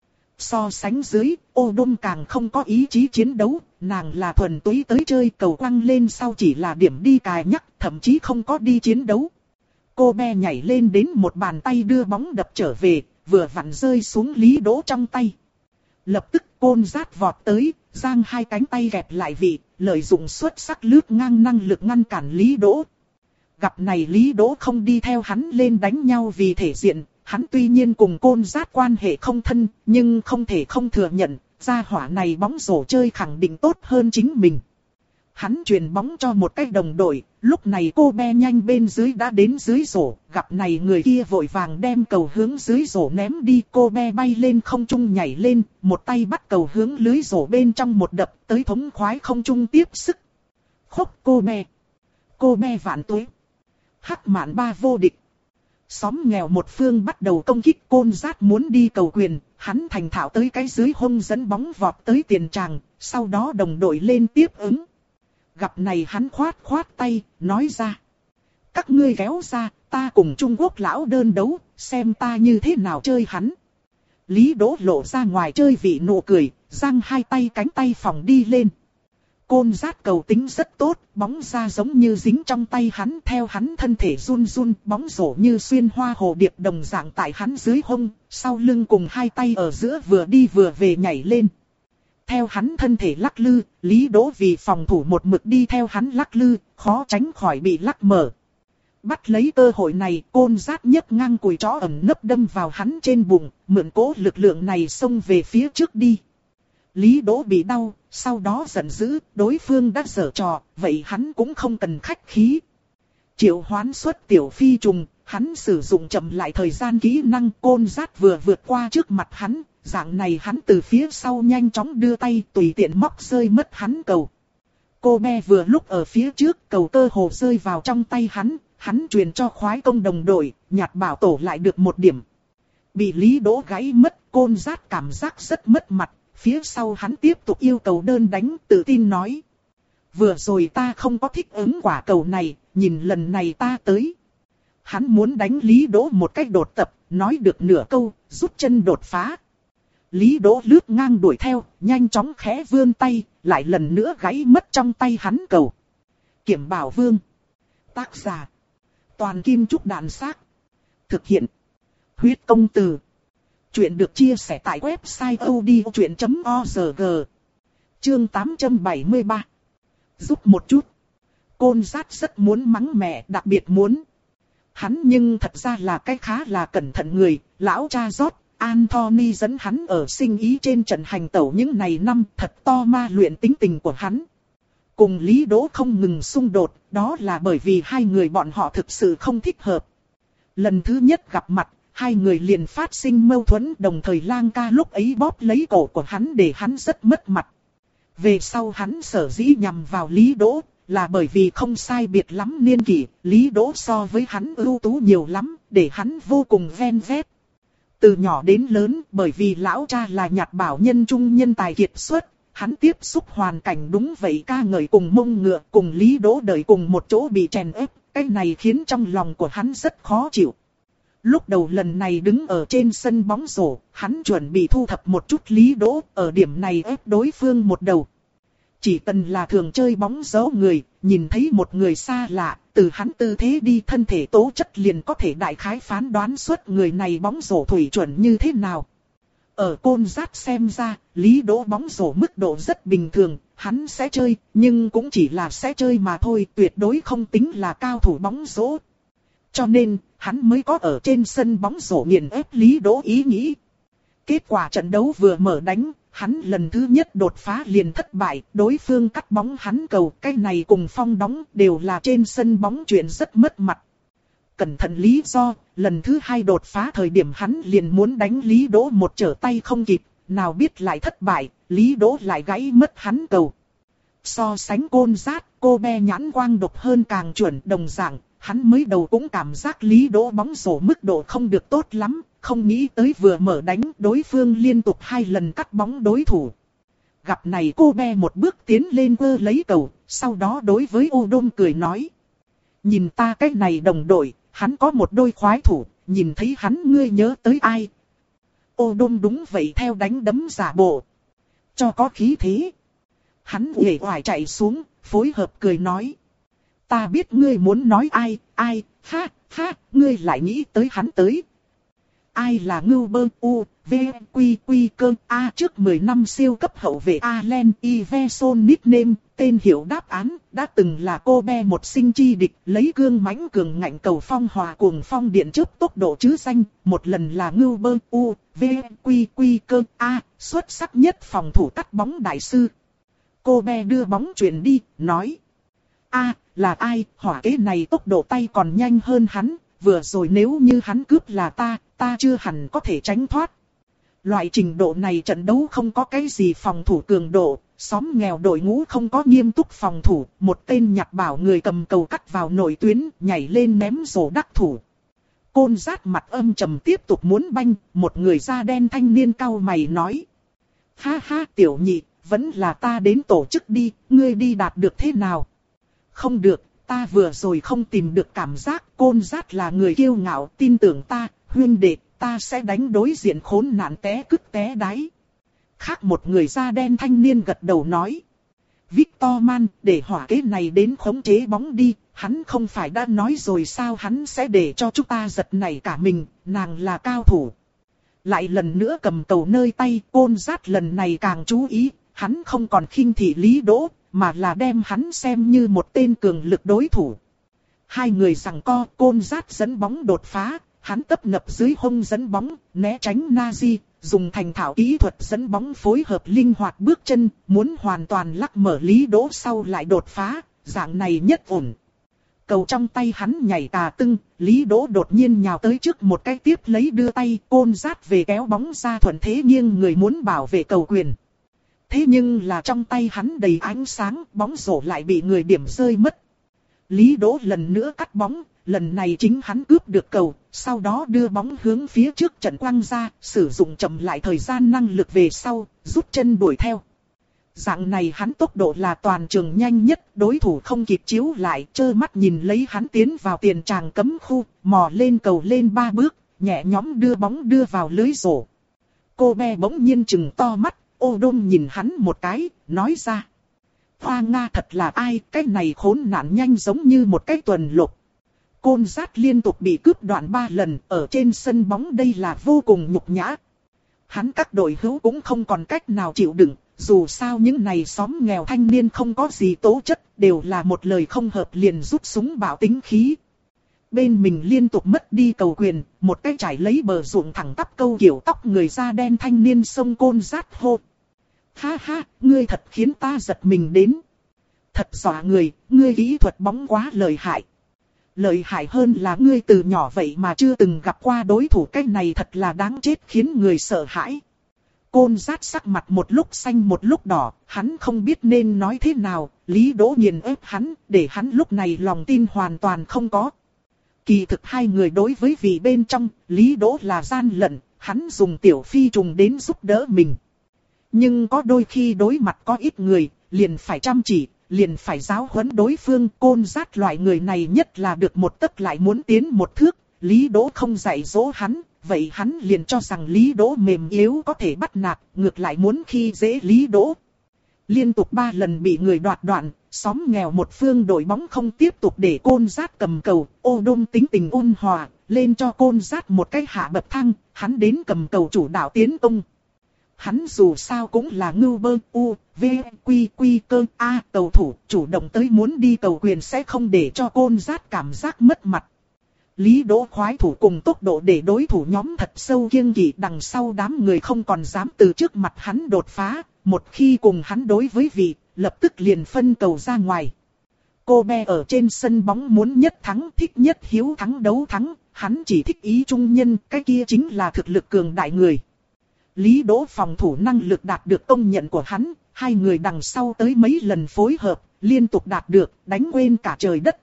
So sánh dưới, Ô Đôn càng không có ý chí chiến đấu, nàng là thuần túy tới chơi, cầu quăng lên sau chỉ là điểm đi cài nhắc, thậm chí không có đi chiến đấu. Cô bé nhảy lên đến một bàn tay đưa bóng đập trở về, vừa vặn rơi xuống Lý Đỗ trong tay. Lập tức Côn Giác vọt tới, giang hai cánh tay gẹp lại vị, lợi dụng xuất sắc lướt ngang năng lực ngăn cản Lý Đỗ. Gặp này Lý Đỗ không đi theo hắn lên đánh nhau vì thể diện, hắn tuy nhiên cùng Côn Giác quan hệ không thân, nhưng không thể không thừa nhận, gia hỏa này bóng rổ chơi khẳng định tốt hơn chính mình. Hắn truyền bóng cho một cái đồng đội, lúc này cô bé nhanh bên dưới đã đến dưới rổ, gặp này người kia vội vàng đem cầu hướng dưới rổ ném đi, cô bé bay lên không trung nhảy lên, một tay bắt cầu hướng lưới rổ bên trong một đập, tới thống khoái không trung tiếp sức. Khúc cô bé. Cô bé vạn tuế. Hắc Mạn Ba vô địch. Xóm nghèo một phương bắt đầu công kích, Côn Giác muốn đi cầu quyền, hắn thành thạo tới cái dưới hông dẫn bóng vọt tới tiền tràng, sau đó đồng đội lên tiếp ứng. Gặp này hắn khoát khoát tay, nói ra. Các ngươi kéo ra, ta cùng Trung Quốc lão đơn đấu, xem ta như thế nào chơi hắn. Lý Đỗ lộ ra ngoài chơi vị nụ cười, giang hai tay cánh tay phòng đi lên. Côn Giác cầu tính rất tốt, bóng ra giống như dính trong tay hắn, theo hắn thân thể run run, bóng rổ như xuyên hoa hồ điệp đồng dạng tại hắn dưới hông, sau lưng cùng hai tay ở giữa vừa đi vừa về nhảy lên. Theo hắn thân thể lắc lư, Lý Đỗ vì phòng thủ một mực đi theo hắn lắc lư, khó tránh khỏi bị lắc mở. Bắt lấy cơ hội này, Côn Giác nhấc ngang cùi chó ẩm nấp đâm vào hắn trên bụng, mượn cố lực lượng này xông về phía trước đi. Lý Đỗ bị đau, sau đó giận dữ, đối phương đã giở trò, vậy hắn cũng không cần khách khí. Triệu hoán xuất tiểu phi trùng, hắn sử dụng chậm lại thời gian kỹ năng, Côn Giác vừa vượt qua trước mặt hắn, dạng này hắn từ phía sau nhanh chóng đưa tay tùy tiện móc rơi mất hắn cầu. Cô bé vừa lúc ở phía trước, cầu cơ hồ rơi vào trong tay hắn, hắn truyền cho khoái công đồng đội, nhặt bảo tổ lại được một điểm. Bị Lý Đỗ gãy mất, Côn Dát cảm giác rất mất mặt, phía sau hắn tiếp tục yêu cầu đơn đánh, tự tin nói. Vừa rồi ta không có thích ứng quả cầu này, nhìn lần này ta tới. Hắn muốn đánh Lý Đỗ một cách đột tập, nói được nửa câu, rút chân đột phá. Lý Đỗ lướt ngang đuổi theo, nhanh chóng khẽ vươn tay, lại lần nữa gãy mất trong tay hắn cầu. Kiểm Bảo Vương. Tác giả. Toàn Kim Trúc Đàn Xác. Thực hiện. Huyết Công Từ. Chuyện được chia sẻ tại website odchuyện chấm org. Chương tám trăm bảy mươi ba. Giúp một chút. Côn Dát rất muốn mắng mẹ, đặc biệt muốn. Hắn nhưng thật ra là cái khá là cẩn thận người, lão cha rót. Anthony dẫn hắn ở sinh ý trên trận hành tẩu những ngày năm, thật to ma luyện tính tình của hắn. Cùng Lý Đỗ không ngừng xung đột, đó là bởi vì hai người bọn họ thực sự không thích hợp. Lần thứ nhất gặp mặt, hai người liền phát sinh mâu thuẫn, đồng thời Lang ca lúc ấy bóp lấy cổ của hắn để hắn rất mất mặt. Về sau hắn sở dĩ nhằm vào Lý Đỗ, là bởi vì không sai biệt lắm niên kỷ, Lý Đỗ so với hắn ưu tú nhiều lắm, để hắn vô cùng ven vét. Từ nhỏ đến lớn, bởi vì lão cha là nhặt bảo nhân trung nhân tài kiệt xuất, hắn tiếp xúc hoàn cảnh đúng vậy ca ngợi cùng mông ngựa, cùng Lý Đỗ đời cùng một chỗ bị chèn ép, cái này khiến trong lòng của hắn rất khó chịu. Lúc đầu lần này đứng ở trên sân bóng rổ, hắn chuẩn bị thu thập một chút Lý Đỗ, ở điểm này ép đối phương một đầu. Chỉ cần là thường chơi bóng giấu người, nhìn thấy một người xa lạ, từ hắn tư thế đi thân thể tố chất liền có thể đại khái phán đoán suốt người này bóng rổ thủy chuẩn như thế nào. Ở Côn Dát xem ra, Lý Đỗ bóng rổ mức độ rất bình thường, hắn sẽ chơi, nhưng cũng chỉ là sẽ chơi mà thôi, tuyệt đối không tính là cao thủ bóng rổ. Cho nên, hắn mới có ở trên sân bóng rổ nghiền ép Lý Đỗ ý nghĩ. Kết quả trận đấu vừa mở đánh, hắn lần thứ nhất đột phá liền thất bại, đối phương cắt bóng hắn cầu, cái này cùng Phong đóng đều là trên sân bóng chuyện rất mất mặt. Cẩn thận lý do, lần thứ hai đột phá thời điểm hắn liền muốn đánh Lý Đỗ một trở tay không kịp, nào biết lại thất bại, Lý Đỗ lại gãy mất hắn cầu. So sánh Côn Dát, cô bé nhãn quang độc hơn càng chuẩn, đồng dạng, hắn mới đầu cũng cảm giác Lý Đỗ bóng rổ mức độ không được tốt lắm. Không nghĩ tới vừa mở đánh, đối phương liên tục hai lần cắt bóng đối thủ. Gặp này cô bé một bước tiến lên vơ lấy cầu, sau đó đối với Ô Đôm cười nói. Nhìn ta cái này đồng đội, hắn có một đôi khoái thủ, nhìn thấy hắn ngươi nhớ tới ai. Ô Đôm đúng vậy theo đánh đấm giả bộ. Cho có khí thế. Hắn uể oải chạy xuống, phối hợp cười nói. Ta biết ngươi muốn nói ai, ai, ha, ha, ngươi lại nghĩ tới hắn tới. Ai là ngưu bơ u, v, quy quy cơ, a trước mười năm siêu cấp hậu vệ Allen Iverson nickname, tên hiệu đáp án, đã từng là cô bé một sinh chi địch, lấy gương mãnh cường ngạnh cầu phong hòa cuồng phong điện chớp tốc độ chứ danh, một lần là ngưu bơ u, v, quy quy cơ, a, xuất sắc nhất phòng thủ cắt bóng đại sư. Cô bé đưa bóng chuyển đi, nói. A, là ai, hỏa kế này tốc độ tay còn nhanh hơn hắn. Vừa rồi nếu như hắn cướp là ta, ta chưa hẳn có thể tránh thoát. Loại trình độ này trận đấu không có cái gì phòng thủ cường độ, xóm nghèo đội ngũ không có nghiêm túc phòng thủ, một tên nhặt bảo người cầm cầu cắt vào nội tuyến, nhảy lên ném rổ đắc thủ. Côn Dát mặt âm trầm tiếp tục muốn banh, một người da đen thanh niên cau mày nói. Ha ha tiểu nhị, vẫn là ta đến tổ chức đi, ngươi đi đạt được thế nào? Không được. Ta vừa rồi không tìm được cảm giác, Côn Dát là người kiêu ngạo, tin tưởng ta, huynh đệ, ta sẽ đánh đối diện khốn nạn té cứt té đáy. Khác một người da đen thanh niên gật đầu nói. Victor Man, để hỏa kế này đến khống chế bóng đi, hắn không phải đã nói rồi sao hắn sẽ để cho chúng ta giật nảy cả mình, nàng là cao thủ. Lại lần nữa cầm cầu nơi tay, Côn Dát lần này càng chú ý, hắn không còn khinh thị Lý Đỗ. Mà là đem hắn xem như một tên cường lực đối thủ. Hai người giằng co, Côn Dát dẫn bóng đột phá, hắn tấp nập dưới hông dẫn bóng, né tránh Nazi, dùng thành thạo kỹ thuật dẫn bóng phối hợp linh hoạt bước chân, muốn hoàn toàn lắc mở Lý Đỗ sau lại đột phá, dạng này nhất ổn. Cầu trong tay hắn nhảy cà tưng, Lý Đỗ đột nhiên nhào tới trước một cái tiếp lấy đưa tay, Côn Dát về kéo bóng ra thuận thế nghiêng người muốn bảo vệ cầu quyền. Thế nhưng là trong tay hắn đầy ánh sáng, bóng rổ lại bị người điểm rơi mất. Lý Đỗ lần nữa cắt bóng, lần này chính hắn cướp được cầu, sau đó đưa bóng hướng phía trước trận quăng ra, sử dụng chậm lại thời gian năng lực về sau, rút chân đuổi theo. Dạng này hắn tốc độ là toàn trường nhanh nhất, đối thủ không kịp chiếu lại, trơ mắt nhìn lấy hắn tiến vào tiền tràng cấm khu, mò lên cầu lên ba bước, nhẹ nhõm đưa bóng đưa vào lưới rổ. Kobe bỗng nhiên trừng to mắt, ô đôn nhìn hắn một cái, nói ra. Hoa Nga thật là ai, cái này khốn nạn nhanh giống như một cái tuần lục. Côn Dát liên tục bị cướp đoạn ba lần, ở trên sân bóng đây là vô cùng nhục nhã. Hắn các đội hữu cũng không còn cách nào chịu đựng, dù sao những này xóm nghèo thanh niên không có gì tố chất, đều là một lời không hợp liền rút súng bạo tính khí. Bên mình liên tục mất đi cầu quyền, một cái trải lấy bờ ruộng thẳng tắp câu kiểu tóc người da đen thanh niên xông Côn Dát hô. Ha ha, ngươi thật khiến ta giật mình đến. Thật dọa người, ngươi kỹ thuật bóng quá lợi hại. Lợi hại hơn là ngươi từ nhỏ vậy mà chưa từng gặp qua đối thủ, cái này thật là đáng chết khiến người sợ hãi. Côn Dát sắc mặt một lúc xanh một lúc đỏ, hắn không biết nên nói thế nào, Lý Đỗ nghiền ép hắn, để hắn lúc này lòng tin hoàn toàn không có. Kỳ thực hai người đối với vị bên trong, Lý Đỗ là gian lận, hắn dùng tiểu phi trùng đến giúp đỡ mình. Nhưng có đôi khi đối mặt có ít người, liền phải chăm chỉ, liền phải giáo huấn đối phương. Côn Dát loại người này nhất là được một tấc lại muốn tiến một thước, Lý Đỗ không dạy dỗ hắn, vậy hắn liền cho rằng Lý Đỗ mềm yếu có thể bắt nạt, ngược lại muốn khi dễ Lý Đỗ. Liên tục ba lần bị người đoạt đoạn, xóm nghèo một phương đội bóng không tiếp tục để Côn Dát cầm cầu, ô đôn tính tình ôn hòa, lên cho Côn Dát một cái hạ bậc thang, hắn đến cầm cầu chủ đạo tiến công. Hắn dù sao cũng là ngưu bơ u, v, quy quy cơ a cầu thủ, chủ động tới muốn đi cầu quyền sẽ không để cho Côn Dát cảm giác mất mặt. Lý Đỗ khoái thủ cùng tốc độ để đối thủ nhóm thật sâu kiêng kỵ, đằng sau đám người không còn dám từ trước mặt hắn đột phá, một khi cùng hắn đối với vị, lập tức liền phân cầu ra ngoài. Kobe ở trên sân bóng muốn nhất thắng, thích nhất hiếu thắng đấu thắng, hắn chỉ thích ý trung nhân, cái kia chính là thực lực cường đại người. Lý Đỗ phòng thủ năng lực đạt được công nhận của hắn, hai người đằng sau tới mấy lần phối hợp, liên tục đạt được, đánh quên cả trời đất.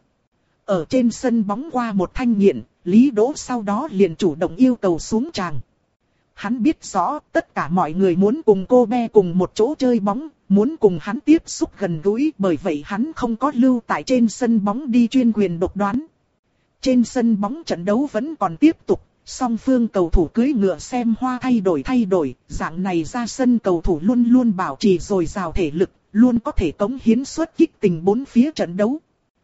Ở trên sân bóng qua một thanh nghiện, Lý Đỗ sau đó liền chủ động yêu cầu xuống tràng. Hắn biết rõ tất cả mọi người muốn cùng Kobe cùng một chỗ chơi bóng, muốn cùng hắn tiếp xúc gần gũi, bởi vậy hắn không có lưu tại trên sân bóng đi chuyên quyền độc đoán. Trên sân bóng trận đấu vẫn còn tiếp tục, song phương cầu thủ cưỡi ngựa xem hoa thay đổi thay đổi, dạng này ra sân cầu thủ luôn luôn bảo trì dồi dào thể lực, luôn có thể cống hiến xuất kích tình bốn phía trận đấu.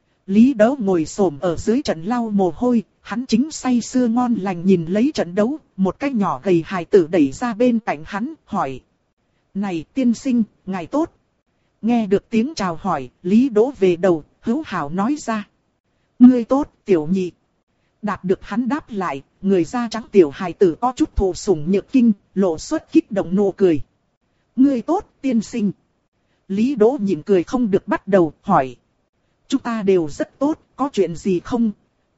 Lý Đỗ ngồi xổm ở dưới trận lau mồ hôi, hắn chính say sưa ngon lành nhìn lấy trận đấu, một cái nhỏ gầy hài tử đẩy ra bên cạnh hắn, hỏi. Này tiên sinh, ngài tốt. Nghe được tiếng chào hỏi, Lý Đỗ về đầu, hữu hảo nói ra. Ngươi tốt, tiểu nhị. Đạt được hắn đáp lại, người da trắng tiểu hài tử có chút thụ sủng nhược kinh, lộ xuất kích động nụ cười. Ngươi tốt, tiên sinh. Lý Đỗ nhịn cười không được bắt đầu, hỏi. Chúng ta đều rất tốt, có chuyện gì không?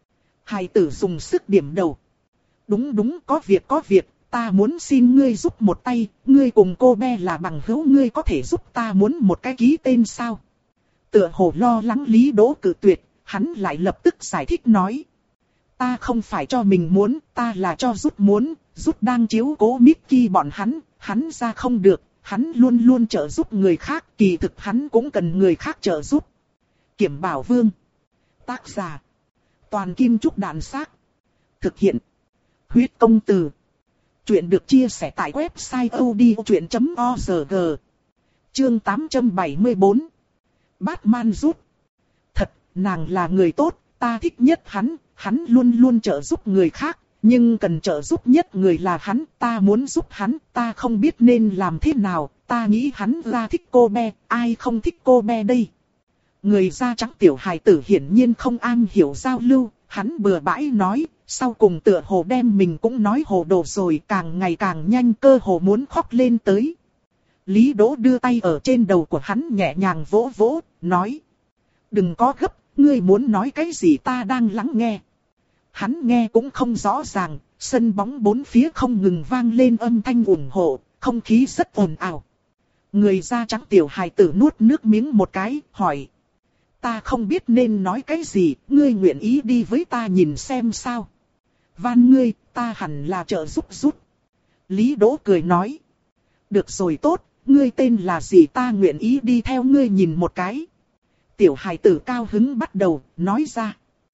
Hài tử dùng sức điểm đầu. Đúng đúng, có việc có việc, ta muốn xin ngươi giúp một tay, ngươi cùng Kobe là bằng hữu, ngươi có thể giúp ta muốn một cái ký tên sao? Tựa hồ lo lắng Lý Đỗ cự tuyệt, hắn lại lập tức giải thích nói. Ta không phải cho mình muốn, ta là cho giúp muốn, giúp đang chiếu cố Mickey bọn hắn, hắn ra không được, hắn luôn luôn trợ giúp người khác, kỳ thực hắn cũng cần người khác trợ giúp. Kiểm Bảo Vương. Tác giả. Toàn Kim Trúc Đạn Xác. Thực hiện. Huyết Công Từ. Chuyện được chia sẻ tại website odchuyện chấm org. Chương tám trăm bảy mươi bốn. Batman rút. Thật, nàng là người tốt, ta thích nhất hắn, hắn luôn luôn trợ giúp người khác, nhưng cần trợ giúp nhất người là hắn, ta muốn giúp hắn, ta không biết nên làm thế nào, ta nghĩ hắn ra thích Kobe, ai không thích Kobe đây. Người da trắng tiểu hài tử hiển nhiên không am hiểu giao lưu, hắn bừa bãi nói, sau cùng tựa hồ đem mình cũng nói hồ đồ rồi, càng ngày càng nhanh, cơ hồ muốn khóc lên tới. Lý Đỗ đưa tay ở trên đầu của hắn nhẹ nhàng vỗ vỗ, nói. Đừng có gấp, ngươi muốn nói cái gì ta đang lắng nghe. Hắn nghe cũng không rõ ràng, sân bóng bốn phía không ngừng vang lên âm thanh ủng hộ, không khí rất ồn ào. Người da trắng tiểu hài tử nuốt nước miếng một cái, hỏi. Ta không biết nên nói cái gì, ngươi nguyện ý đi với ta nhìn xem sao. Van ngươi, ta hẳn là trợ giúp giúp. Lý Đỗ cười nói. Được rồi tốt, ngươi tên là gì, ta nguyện ý đi theo ngươi nhìn một cái. Tiểu hài tử cao hứng bắt đầu, nói ra.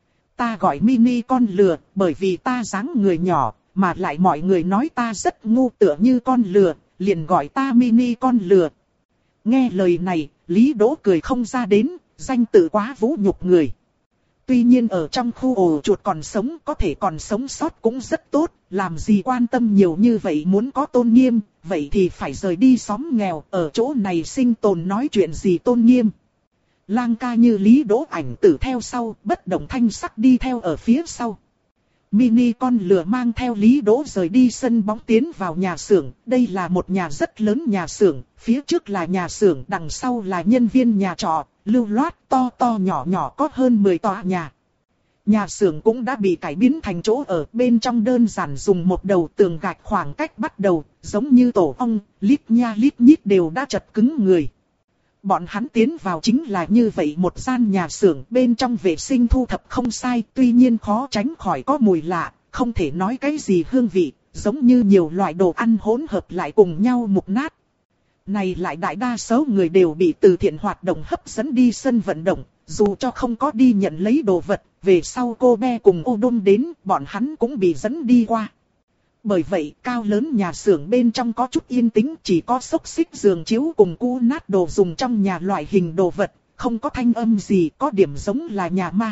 Ta gọi mini con lừa, bởi vì ta dáng người nhỏ, mà lại mọi người nói ta rất ngu tựa như con lừa, liền gọi ta mini con lừa. Nghe lời này, Lý Đỗ cười không ra đến, danh tự quá vũ nhục người. Tuy nhiên ở trong khu ổ chuột còn sống, có thể còn sống sót cũng rất tốt, làm gì quan tâm nhiều như vậy, muốn có tôn nghiêm, vậy thì phải rời đi xóm nghèo, ở chỗ này sinh tồn nói chuyện gì tôn nghiêm. Lang ca như Lý Đỗ ảnh tử theo sau, bất động thanh sắc đi theo ở phía sau. Mini con lừa mang theo Lý Đỗ rời đi sân bóng tiến vào nhà xưởng. Đây là một nhà rất lớn nhà xưởng, phía trước là nhà xưởng, đằng sau là nhân viên nhà trọ, lưu loát to to nhỏ nhỏ có hơn mười tòa nhà. Nhà xưởng cũng đã bị cải biến thành chỗ ở, bên trong đơn giản dùng một đầu tường gạch khoảng cách bắt đầu, giống như tổ ong, lít nha lít nhít đều đã chật cứng người. Bọn hắn tiến vào chính là như vậy một gian nhà xưởng, bên trong vệ sinh thu thập không sai, tuy nhiên khó tránh khỏi có mùi lạ, không thể nói cái gì hương vị, giống như nhiều loại đồ ăn hỗn hợp lại cùng nhau mục nát. Này lại đại đa số người đều bị từ thiện hoạt động hấp dẫn đi sân vận động, dù cho không có đi nhận lấy đồ vật, về sau cô bé cùng ô đôn đến, bọn hắn cũng bị dẫn đi qua. Bởi vậy, cao lớn nhà xưởng bên trong có chút yên tĩnh, chỉ có xốc xích giường chiếu cùng cũ nát đồ dùng trong nhà loại hình đồ vật, không có thanh âm gì, có điểm giống là nhà ma.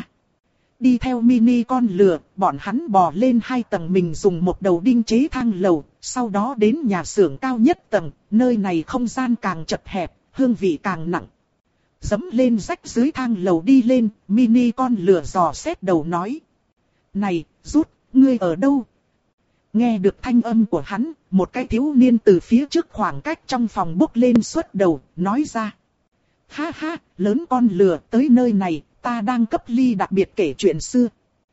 Đi theo mini con lừa, bọn hắn bò lên hai tầng, mình dùng một đầu đinh chế thang lầu, sau đó đến nhà xưởng cao nhất tầng, nơi này không gian càng chật hẹp, hương vị càng nặng. Dẫm lên rách dưới thang lầu đi lên, mini con lừa dò xét đầu nói. Này, Rút, ngươi ở đâu? Nghe được thanh âm của hắn, một cái thiếu niên từ phía trước khoảng cách trong phòng bốc lên xuất đầu, nói ra. Ha ha, lớn con lừa, tới nơi này, ta đang cấp ly đặc biệt kể chuyện xưa.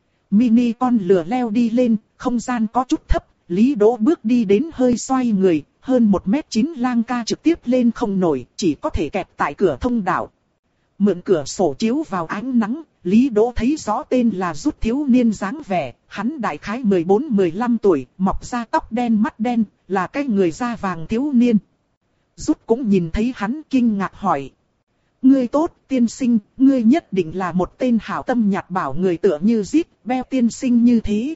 Mini con lừa leo đi lên, không gian có chút thấp, Lý Đỗ bước đi đến hơi xoay người, hơn một mét chín lang ca trực tiếp lên không nổi, chỉ có thể kẹp tại cửa thông đạo. Mượn cửa sổ chiếu vào ánh nắng, Lý Đỗ thấy rõ tên là Rút thiếu niên dáng vẻ, hắn đại khái mười bốn mười lăm tuổi, mọc ra tóc đen mắt đen, là cái người da vàng thiếu niên. Rút cũng nhìn thấy hắn kinh ngạc hỏi. Ngươi tốt, tiên sinh, ngươi nhất định là một tên hảo tâm nhạt bảo người tựa như Zip, Bell tiên sinh như thế.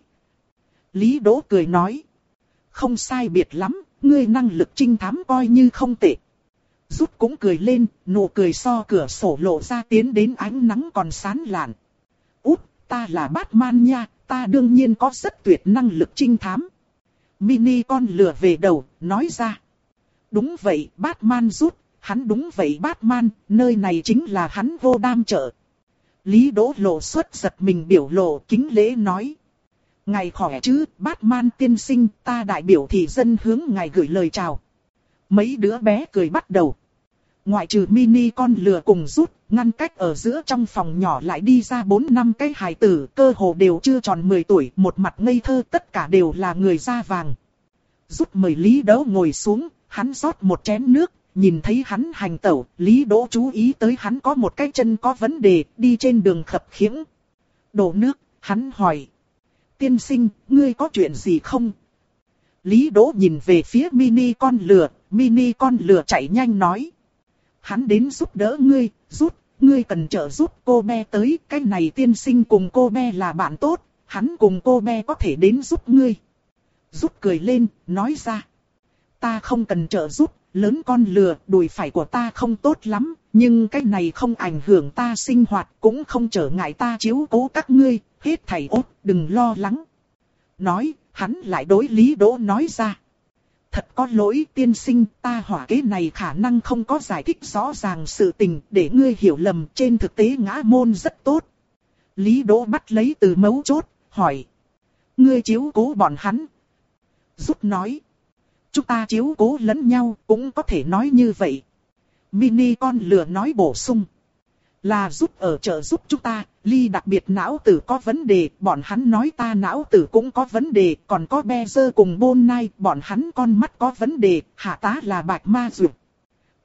Lý Đỗ cười nói. Không sai biệt lắm, ngươi năng lực trinh thám coi như không tệ. Rút cũng cười lên, nụ cười so cửa sổ lộ ra tiến đến ánh nắng còn sáng lạn. Út, ta là Batman nha, ta đương nhiên có rất tuyệt năng lực trinh thám. Mini con lừa về đầu, nói ra. Đúng vậy, Batman Rút, hắn đúng vậy Batman, nơi này chính là hắn vô đam chợ. Lý Đỗ lộ xuất giật mình biểu lộ, kính lễ nói. Ngài khỏe chứ, Batman tiên sinh, ta đại biểu thị dân hướng ngài gửi lời chào. Mấy đứa bé cười bắt đầu. Ngoại trừ mini con lừa cùng Rút, ngăn cách ở giữa trong phòng nhỏ lại đi ra bốn năm cái hài tử, cơ hồ đều chưa tròn mười tuổi, một mặt ngây thơ, tất cả đều là người da vàng. Rút mời Lý Đỗ ngồi xuống, hắn rót một chén nước, nhìn thấy hắn hành tẩu, Lý Đỗ chú ý tới hắn có một cái chân có vấn đề, đi trên đường khập khiễng. Đổ nước, hắn hỏi. Tiên sinh, ngươi có chuyện gì không? Lý Đỗ nhìn về phía mini con lừa, mini con lừa chạy nhanh nói. Hắn đến giúp đỡ ngươi, Rút, ngươi cần trợ giúp cô bé tới, cái này tiên sinh cùng cô bé là bạn tốt, hắn cùng cô bé có thể đến giúp ngươi. Rút cười lên, nói ra. Ta không cần trợ giúp, lớn con lừa, đùi phải của ta không tốt lắm, nhưng cái này không ảnh hưởng ta sinh hoạt, cũng không trở ngại ta chiếu cố các ngươi, hết thảy ốt, đừng lo lắng. Nói, hắn lại đối Lý Đỗ nói ra. Thật có lỗi tiên sinh, ta hỏa kế này khả năng không có giải thích rõ ràng sự tình, để ngươi hiểu lầm, trên thực tế ngã môn rất tốt. Lý Đỗ bắt lấy từ mấu chốt, hỏi. Ngươi chiếu cố bọn hắn. Rút nói. Chúng ta chiếu cố lẫn nhau, cũng có thể nói như vậy. Mini con lừa nói bổ sung. Là Rút ở trợ giúp chúng ta, Ly đặc biệt não tử có vấn đề, bọn hắn nói ta não tử cũng có vấn đề, còn có Bezer cùng Bon Nai, bọn hắn con mắt có vấn đề, hạ tá là bạch ma dược.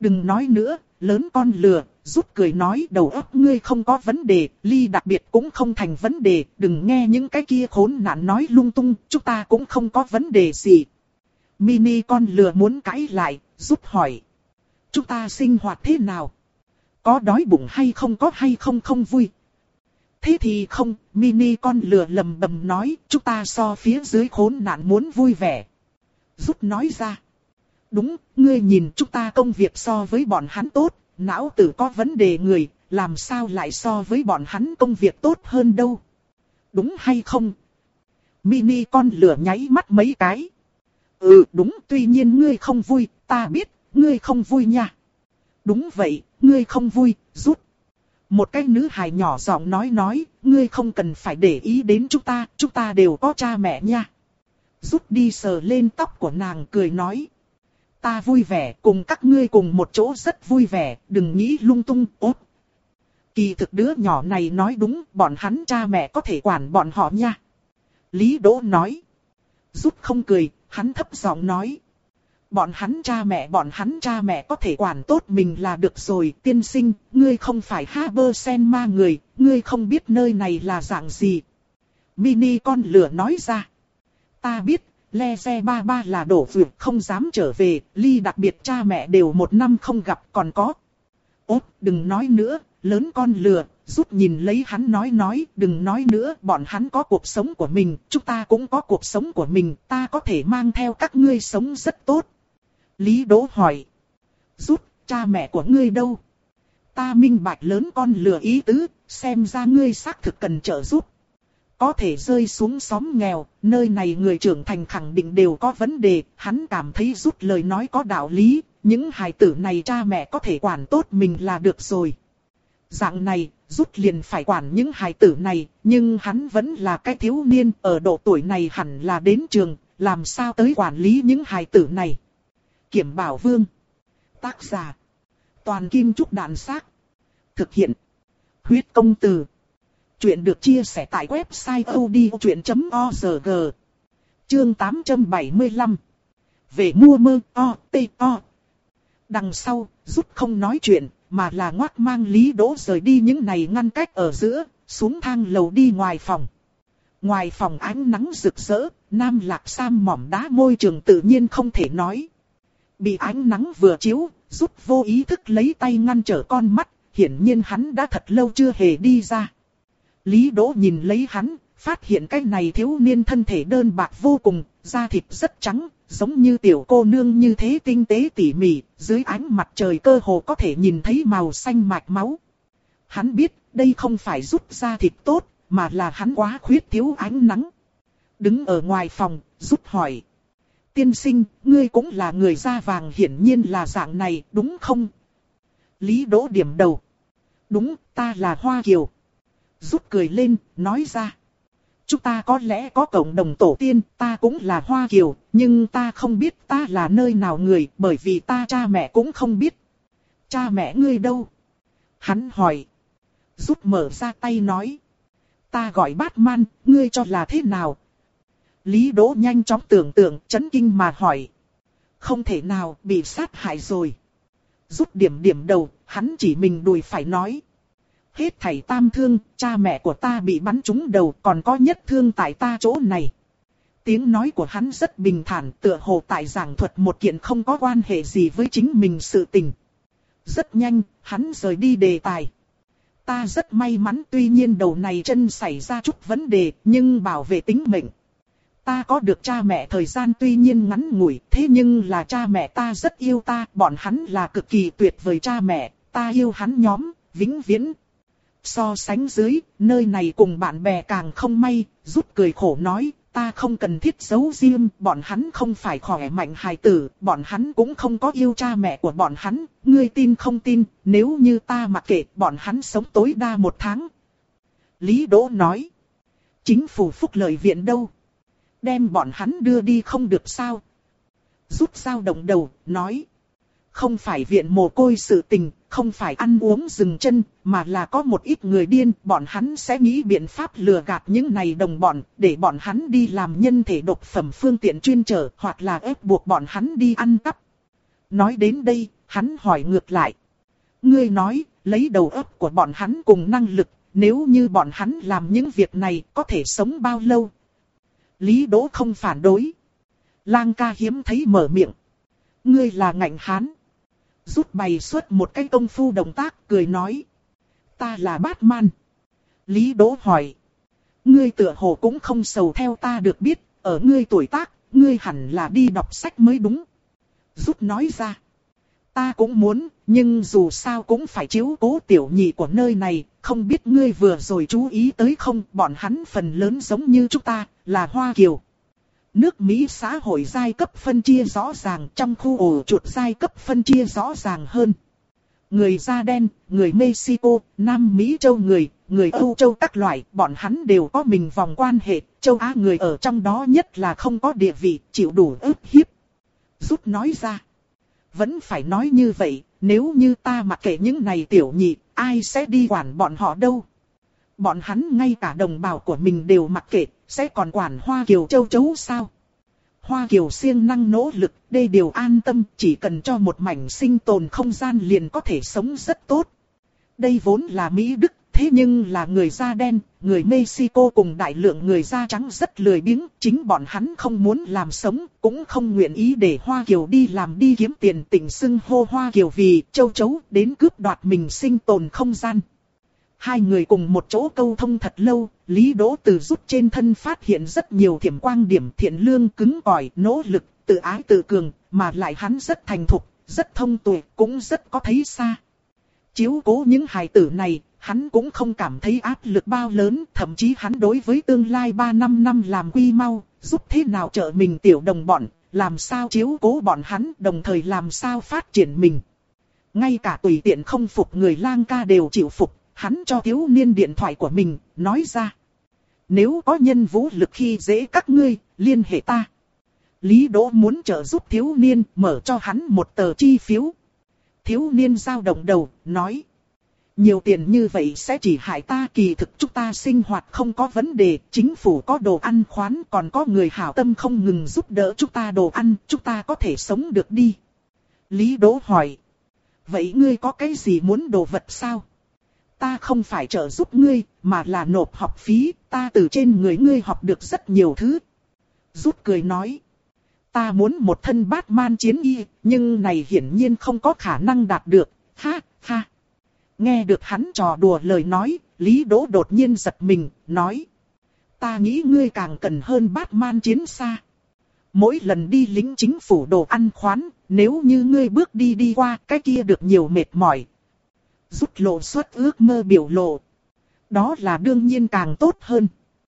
Đừng nói nữa, lớn con lừa, rút cười nói đầu óc ngươi không có vấn đề, ly đặc biệt cũng không thành vấn đề, đừng nghe những cái kia khốn nạn nói lung tung, chúng ta cũng không có vấn đề gì. Mini con lừa muốn cãi lại, rút hỏi. Chúng ta sinh hoạt thế nào? Có đói bụng hay không có hay không không vui? Thế thì không, mini con lừa lầm bầm nói, chúng ta so phía dưới khốn nạn muốn vui vẻ. Rút nói ra. Đúng, ngươi nhìn chúng ta công việc so với bọn hắn tốt, não tử có vấn đề người, làm sao lại so với bọn hắn công việc tốt hơn đâu. Đúng hay không? Mini con lừa nháy mắt mấy cái. Ừ đúng, tuy nhiên ngươi không vui, ta biết, ngươi không vui nha. Đúng vậy, ngươi không vui, rút. Một cái nữ hài nhỏ giọng nói nói, ngươi không cần phải để ý đến chúng ta, chúng ta đều có cha mẹ nha. Rút đi sờ lên tóc của nàng cười nói. Ta vui vẻ, cùng các ngươi cùng một chỗ rất vui vẻ, đừng nghĩ lung tung, ốt. Kỳ thực đứa nhỏ này nói đúng, bọn hắn cha mẹ có thể quản bọn họ nha. Lý Đỗ nói. Rút không cười, hắn thấp giọng nói. Bọn hắn cha mẹ bọn hắn cha mẹ có thể quản tốt mình là được rồi, tiên sinh, ngươi không phải Habersenma người, ngươi không biết nơi này là dạng gì. Mini con lửa nói ra. Ta biết, Leze ba ba là đổ vượt không dám trở về, ly đặc biệt cha mẹ đều một năm không gặp còn có. Ốt, đừng nói nữa, lớn con lừa, rút nhìn lấy hắn nói nói, đừng nói nữa, bọn hắn có cuộc sống của mình, chúng ta cũng có cuộc sống của mình, ta có thể mang theo các ngươi sống rất tốt. Lý Đỗ hỏi. Rút, cha mẹ của ngươi đâu? Ta minh bạch lớn con lừa ý tứ, xem ra ngươi xác thực cần trợ giúp. Có thể rơi xuống xóm nghèo, nơi này người trưởng thành khẳng định đều có vấn đề, hắn cảm thấy rút lời nói có đạo lý, những hài tử này cha mẹ có thể quản tốt mình là được rồi. Dạng này, rút liền phải quản những hài tử này, nhưng hắn vẫn là cái thiếu niên, ở độ tuổi này hẳn là đến trường, làm sao tới quản lý những hài tử này. Kiểm Bảo Vương. Tác giả. Toàn Kim Trúc Đàn Xác. Thực hiện. Huyết Công Từ. Chuyện được chia sẻ tại website odchuyện chấm org. Chương tám trăm bảy mươi lăm. Về mua mơ o, tê o. Đằng sau, rút không nói chuyện, mà là ngoác mang Lý Đỗ rời đi những này ngăn cách ở giữa, xuống thang lầu đi ngoài phòng. Ngoài phòng ánh nắng rực rỡ, Nam Lạc Sam mỏm đá môi trường tự nhiên không thể nói. Bị ánh nắng vừa chiếu, rút vô ý thức lấy tay ngăn trở con mắt, hiển nhiên hắn đã thật lâu chưa hề đi ra. Lý Đỗ nhìn lấy hắn, phát hiện cái này thiếu niên thân thể đơn bạc vô cùng, da thịt rất trắng, giống như tiểu cô nương như thế tinh tế tỉ mỉ, dưới ánh mặt trời cơ hồ có thể nhìn thấy màu xanh mạch máu. Hắn biết, đây không phải rút da thịt tốt, mà là hắn quá khuyết thiếu ánh nắng. Đứng ở ngoài phòng, rút hỏi. Tiên sinh, ngươi cũng là người da vàng hiển nhiên là dạng này, đúng không? Lý Đỗ điểm đầu. Đúng, ta là Hoa Kiều. Rút cười lên, nói ra. Chúng ta có lẽ có cộng đồng tổ tiên, ta cũng là Hoa Kiều, nhưng ta không biết ta là nơi nào người, bởi vì ta cha mẹ cũng không biết. Cha mẹ ngươi đâu? Hắn hỏi. Rút mở ra tay nói. Ta gọi Batman, ngươi cho là thế nào? Lý Đỗ nhanh chóng tưởng tượng, chấn kinh mà hỏi. Không thể nào, bị sát hại rồi. Rút điểm điểm đầu, hắn chỉ mình đùi phải nói. Hết thảy tam thương, cha mẹ của ta bị bắn trúng đầu, còn có nhất thương tại ta chỗ này. Tiếng nói của hắn rất bình thản, tựa hồ tại giảng thuật một kiện không có quan hệ gì với chính mình sự tình. Rất nhanh, hắn rời đi đề tài. Ta rất may mắn, tuy nhiên đầu này chân xảy ra chút vấn đề, nhưng bảo vệ tính mệnh. Ta có được cha mẹ thời gian tuy nhiên ngắn ngủi, thế nhưng là cha mẹ ta rất yêu ta, bọn hắn là cực kỳ tuyệt vời cha mẹ, ta yêu hắn nhóm, vĩnh viễn. So sánh dưới, nơi này cùng bạn bè càng không may, rút cười khổ nói, ta không cần thiết giấu riêng, bọn hắn không phải khỏe mạnh hài tử, bọn hắn cũng không có yêu cha mẹ của bọn hắn, ngươi tin không tin, nếu như ta mặc kệ, bọn hắn sống tối đa một tháng. Lý Đỗ nói, chính phủ phúc lợi viện đâu? Đem bọn hắn đưa đi không được sao? Rút dao động đầu, nói. Không phải viện mồ côi sự tình, không phải ăn uống dừng chân, mà là có một ít người điên, bọn hắn sẽ nghĩ biện pháp lừa gạt những này đồng bọn, để bọn hắn đi làm nhân thể độc phẩm phương tiện chuyên chở, hoặc là ép buộc bọn hắn đi ăn cắp. Nói đến đây, hắn hỏi ngược lại. Ngươi nói, lấy đầu óc của bọn hắn cùng năng lực, nếu như bọn hắn làm những việc này có thể sống bao lâu? Lý Đỗ không phản đối. Lang ca hiếm thấy mở miệng. Ngươi là ngạnh hán. Rút bày xuất một cái công phu động tác cười nói. Ta là Batman. Lý Đỗ hỏi. Ngươi tựa hồ cũng không sầu theo ta được biết, ở ngươi tuổi tác, ngươi hẳn là đi đọc sách mới đúng. Rút nói ra. Ta cũng muốn, nhưng dù sao cũng phải chiếu cố tiểu nhị của nơi này, không biết ngươi vừa rồi chú ý tới không, bọn hắn phần lớn giống như chúng ta, là Hoa Kiều. Nước Mỹ xã hội giai cấp phân chia rõ ràng, trong khu ổ chuột giai cấp phân chia rõ ràng hơn. Người da đen, người Mexico, Nam Mỹ châu người, người Âu châu các loại, bọn hắn đều có mình vòng quan hệ, châu Á người ở trong đó nhất là không có địa vị, chịu đủ ức hiếp. Rút nói ra. Vẫn phải nói như vậy, nếu như ta mặc kệ những này tiểu nhị, ai sẽ đi quản bọn họ đâu? Bọn hắn ngay cả đồng bào của mình đều mặc kệ, sẽ còn quản Hoa Kiều châu chấu sao? Hoa Kiều siêng năng nỗ lực, đây đều an tâm, chỉ cần cho một mảnh sinh tồn không gian liền có thể sống rất tốt. Đây vốn là Mỹ Đức, thế nhưng là người da đen, người Mexico cùng đại lượng người da trắng rất lười biếng, chính bọn hắn không muốn làm sống, cũng không nguyện ý để Hoa Kiều đi làm đi kiếm tiền, tỉnh xưng hô Hoa Kiều vì châu chấu đến cướp đoạt mình sinh tồn không gian. Hai người cùng một chỗ câu thông thật lâu, Lý Đỗ từ Rút trên thân phát hiện rất nhiều thiểm quang điểm, thiện lương cứng cỏi, nỗ lực, tự ái tự cường, mà lại hắn rất thành thục, rất thông tuệ, cũng rất có thấy xa. Chiếu cố những hài tử này, hắn cũng không cảm thấy áp lực bao lớn, thậm chí hắn đối với tương lai ba năm năm làm quy mau, giúp thế nào trợ mình tiểu đồng bọn, làm sao chiếu cố bọn hắn, đồng thời làm sao phát triển mình. Ngay cả tùy tiện không phục người Lang ca đều chịu phục. Hắn cho thiếu niên điện thoại của mình, nói ra. Nếu có nhân vũ lực khi dễ các ngươi, liên hệ ta. Lý Đỗ muốn trợ giúp thiếu niên, mở cho hắn một tờ chi phiếu. Thiếu niên dao động đầu, nói. Nhiều tiền như vậy sẽ chỉ hại ta, kỳ thực chúng ta sinh hoạt không có vấn đề. Chính phủ có đồ ăn khoán, còn có người hảo tâm không ngừng giúp đỡ chúng ta đồ ăn, chúng ta có thể sống được đi. Lý Đỗ hỏi. Vậy ngươi có cái gì muốn đồ vật sao? Ta không phải trợ giúp ngươi, mà là nộp học phí, ta từ trên người ngươi học được rất nhiều thứ. Rút cười nói. Ta muốn một thân Batman chiến y, nhưng này hiển nhiên không có khả năng đạt được, ha, ha. Nghe được hắn trò đùa lời nói, Lý Đỗ đột nhiên giật mình, nói. Ta nghĩ ngươi càng cần hơn Batman chiến xa. Mỗi lần đi lính chính phủ đồ ăn khoán, nếu như ngươi bước đi đi qua, cái kia được nhiều mệt mỏi. Rút lộ xuất ước mơ biểu lộ. Đó là đương nhiên càng tốt hơn.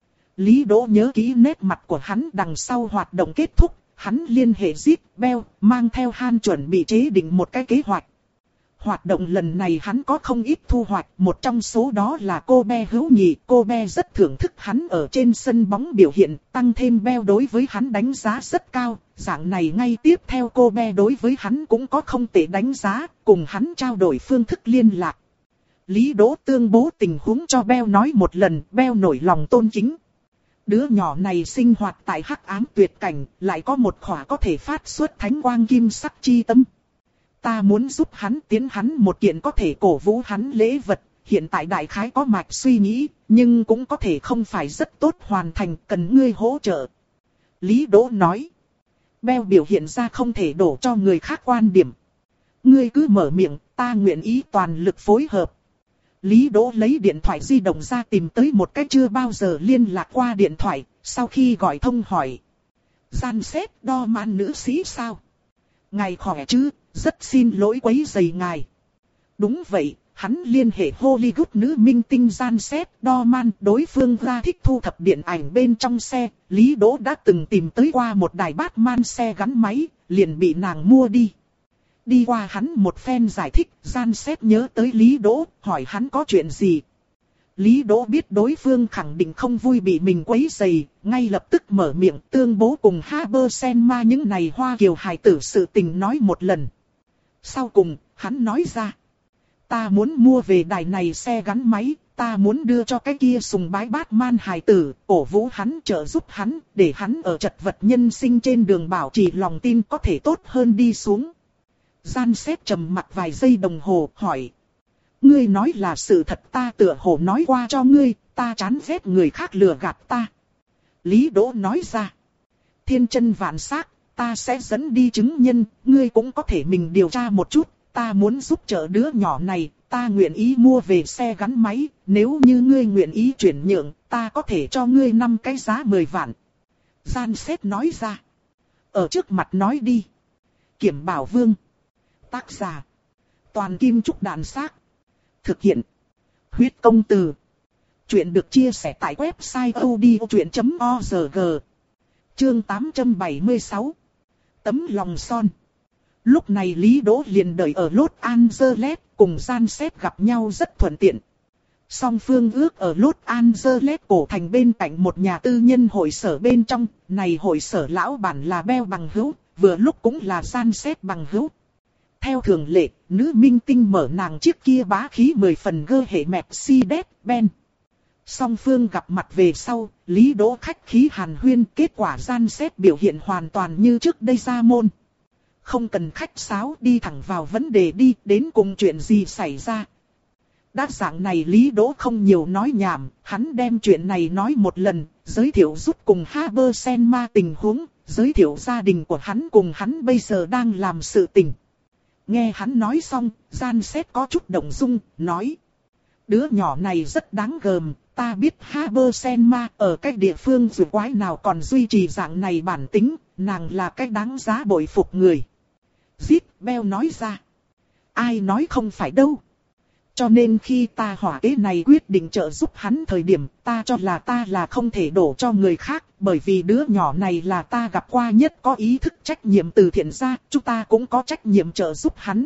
Lý Đỗ nhớ kỹ nét mặt của hắn đằng sau hoạt động kết thúc. Hắn liên hệ Zip, Bell, mang theo Han chuẩn bị chế định một cái kế hoạch. Hoạt động lần này hắn có không ít thu hoạch. Một trong số đó là cô bé hữu nhị. Cô bé rất thưởng thức hắn ở trên sân bóng biểu hiện. Tăng thêm Bell đối với hắn đánh giá rất cao. Dạng này ngay tiếp theo cô bé đối với hắn cũng có không tệ đánh giá. Cùng hắn trao đổi phương thức liên lạc. Lý Đỗ tương bố tình huống cho Bell nói một lần. Bell nổi lòng tôn kính. Đứa nhỏ này sinh hoạt tại hắc ám tuyệt cảnh. Lại có một khỏa có thể phát xuất thánh quang kim sắc chi tâm. Ta muốn giúp hắn tiến hắn một kiện có thể cổ vũ hắn lễ vật. Hiện tại đại khái có mạch suy nghĩ, nhưng cũng có thể không phải rất tốt hoàn thành, cần ngươi hỗ trợ. Lý Đỗ nói. Bell biểu hiện ra không thể đổ cho người khác quan điểm. Ngươi cứ mở miệng, ta nguyện ý toàn lực phối hợp. Lý Đỗ lấy điện thoại di động ra tìm tới một cái chưa bao giờ liên lạc qua điện thoại, sau khi gọi thông hỏi. Gian xếp đo man nữ sĩ sao? Ngài khỏe chứ, rất xin lỗi quấy rầy ngài. Đúng vậy, hắn liên hệ Hollywood nữ minh tinh gian xếp đo man, đối phương ra thích thu thập điện ảnh bên trong xe. Lý Đỗ đã từng tìm tới qua một đài Batman xe gắn máy, liền bị nàng mua đi. Đi qua hắn một phen giải thích, gian xếp nhớ tới Lý Đỗ, hỏi hắn có chuyện gì. Lý Đỗ biết đối phương khẳng định không vui bị mình quấy rầy, ngay lập tức mở miệng tương bố cùng Habersenma những này Hoa Kiều hài tử sự tình nói một lần. Sau cùng, hắn nói ra. Ta muốn mua về đài này xe gắn máy, ta muốn đưa cho cái kia sùng bái Batman hài tử, cổ vũ hắn trợ giúp hắn, để hắn ở chật vật nhân sinh trên đường bảo trì lòng tin có thể tốt hơn đi xuống. Gian xét trầm mặt vài giây đồng hồ hỏi. Ngươi nói là sự thật, ta tựa hồ nói qua cho ngươi, ta chán ghét người khác lừa gạt ta. Lý Đỗ nói ra. Thiên chân vạn xác, ta sẽ dẫn đi chứng nhân, ngươi cũng có thể mình điều tra một chút, ta muốn giúp trợ đứa nhỏ này, ta nguyện ý mua về xe gắn máy, nếu như ngươi nguyện ý chuyển nhượng, ta có thể cho ngươi năm cái giá mười vạn. Gian xét nói ra. Ở trước mặt nói đi. Kiểm Bảo Vương. Tác giả. Toàn Kim Trúc Đàn Xác. Thực hiện. Huyết Công Từ. Chuyện được chia sẻ tại website odchuyện chấm org. Chương tám trăm bảy mươi sáu. Tấm lòng son. Lúc này Lý Đỗ liền đợi ở Los Angeles, cùng Gian xét gặp nhau rất thuận tiện. Song phương ước ở Los Angeles cổ thành bên cạnh một nhà tư nhân hội sở bên trong, này hội sở lão bản là Bell bằng hữu, vừa lúc cũng là Gian xét bằng hữu. Theo thường lệ, nữ minh tinh mở nàng chiếc kia bá khí mười phần gơ hệ Mercedes-Benz. Song phương gặp mặt về sau, Lý Đỗ khách khí hàn huyên, kết quả Gian xét biểu hiện hoàn toàn như trước đây ra môn. Không cần khách sáo, đi thẳng vào vấn đề đi, đến cùng chuyện gì xảy ra. Đa dạng này Lý Đỗ không nhiều nói nhảm, hắn đem chuyện này nói một lần, giới thiệu giúp cùng Habersenma tình huống, giới thiệu gia đình của hắn cùng hắn bây giờ đang làm sự tình. Nghe hắn nói xong, Gian xét có chút động dung, nói. Đứa nhỏ này rất đáng gờm, ta biết Habersenma ở cái địa phương dù quái nào còn duy trì dạng này bản tính, nàng là cái đáng giá bội phục người. Zip Bell nói ra. Ai nói không phải đâu. Cho nên khi ta hỏa kế này quyết định trợ giúp hắn thời điểm, ta cho là ta là không thể đổ cho người khác, bởi vì đứa nhỏ này là ta gặp qua nhất có ý thức trách nhiệm từ thiện gia, chúng ta cũng có trách nhiệm trợ giúp hắn.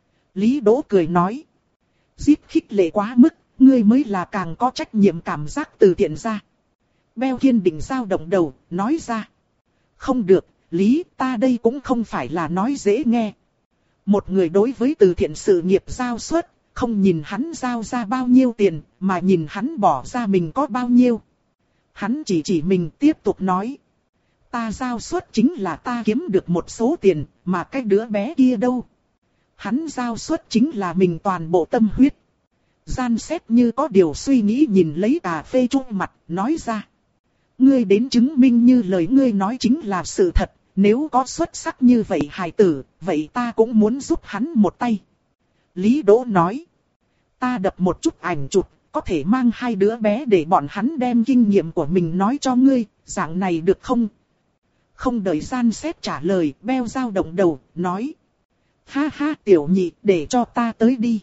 Lý Đỗ cười nói. Zip khích lệ quá mức, ngươi mới là càng có trách nhiệm cảm giác từ thiện gia. Bell kiên định dao động đầu, nói ra. Không được, Lý, ta đây cũng không phải là nói dễ nghe. Một người đối với từ thiện sự nghiệp giao suất, không nhìn hắn giao ra bao nhiêu tiền, mà nhìn hắn bỏ ra mình có bao nhiêu. Hắn chỉ chỉ mình tiếp tục nói. Ta giao suất chính là ta kiếm được một số tiền, mà cái đứa bé kia đâu. Hắn giao suất chính là mình toàn bộ tâm huyết. Gian xét như có điều suy nghĩ nhìn lấy cà phê chung mặt, nói ra. Ngươi đến chứng minh như lời ngươi nói chính là sự thật, nếu có xuất sắc như vậy hài tử, vậy ta cũng muốn giúp hắn một tay. Lý Đỗ nói. Ta đập một chút ảnh chụp, có thể mang hai đứa bé để bọn hắn đem kinh nghiệm của mình nói cho ngươi, dạng này được không? Không đợi Gian xét trả lời, Bell dao động đầu, nói. Ha ha tiểu nhị, để cho ta tới đi.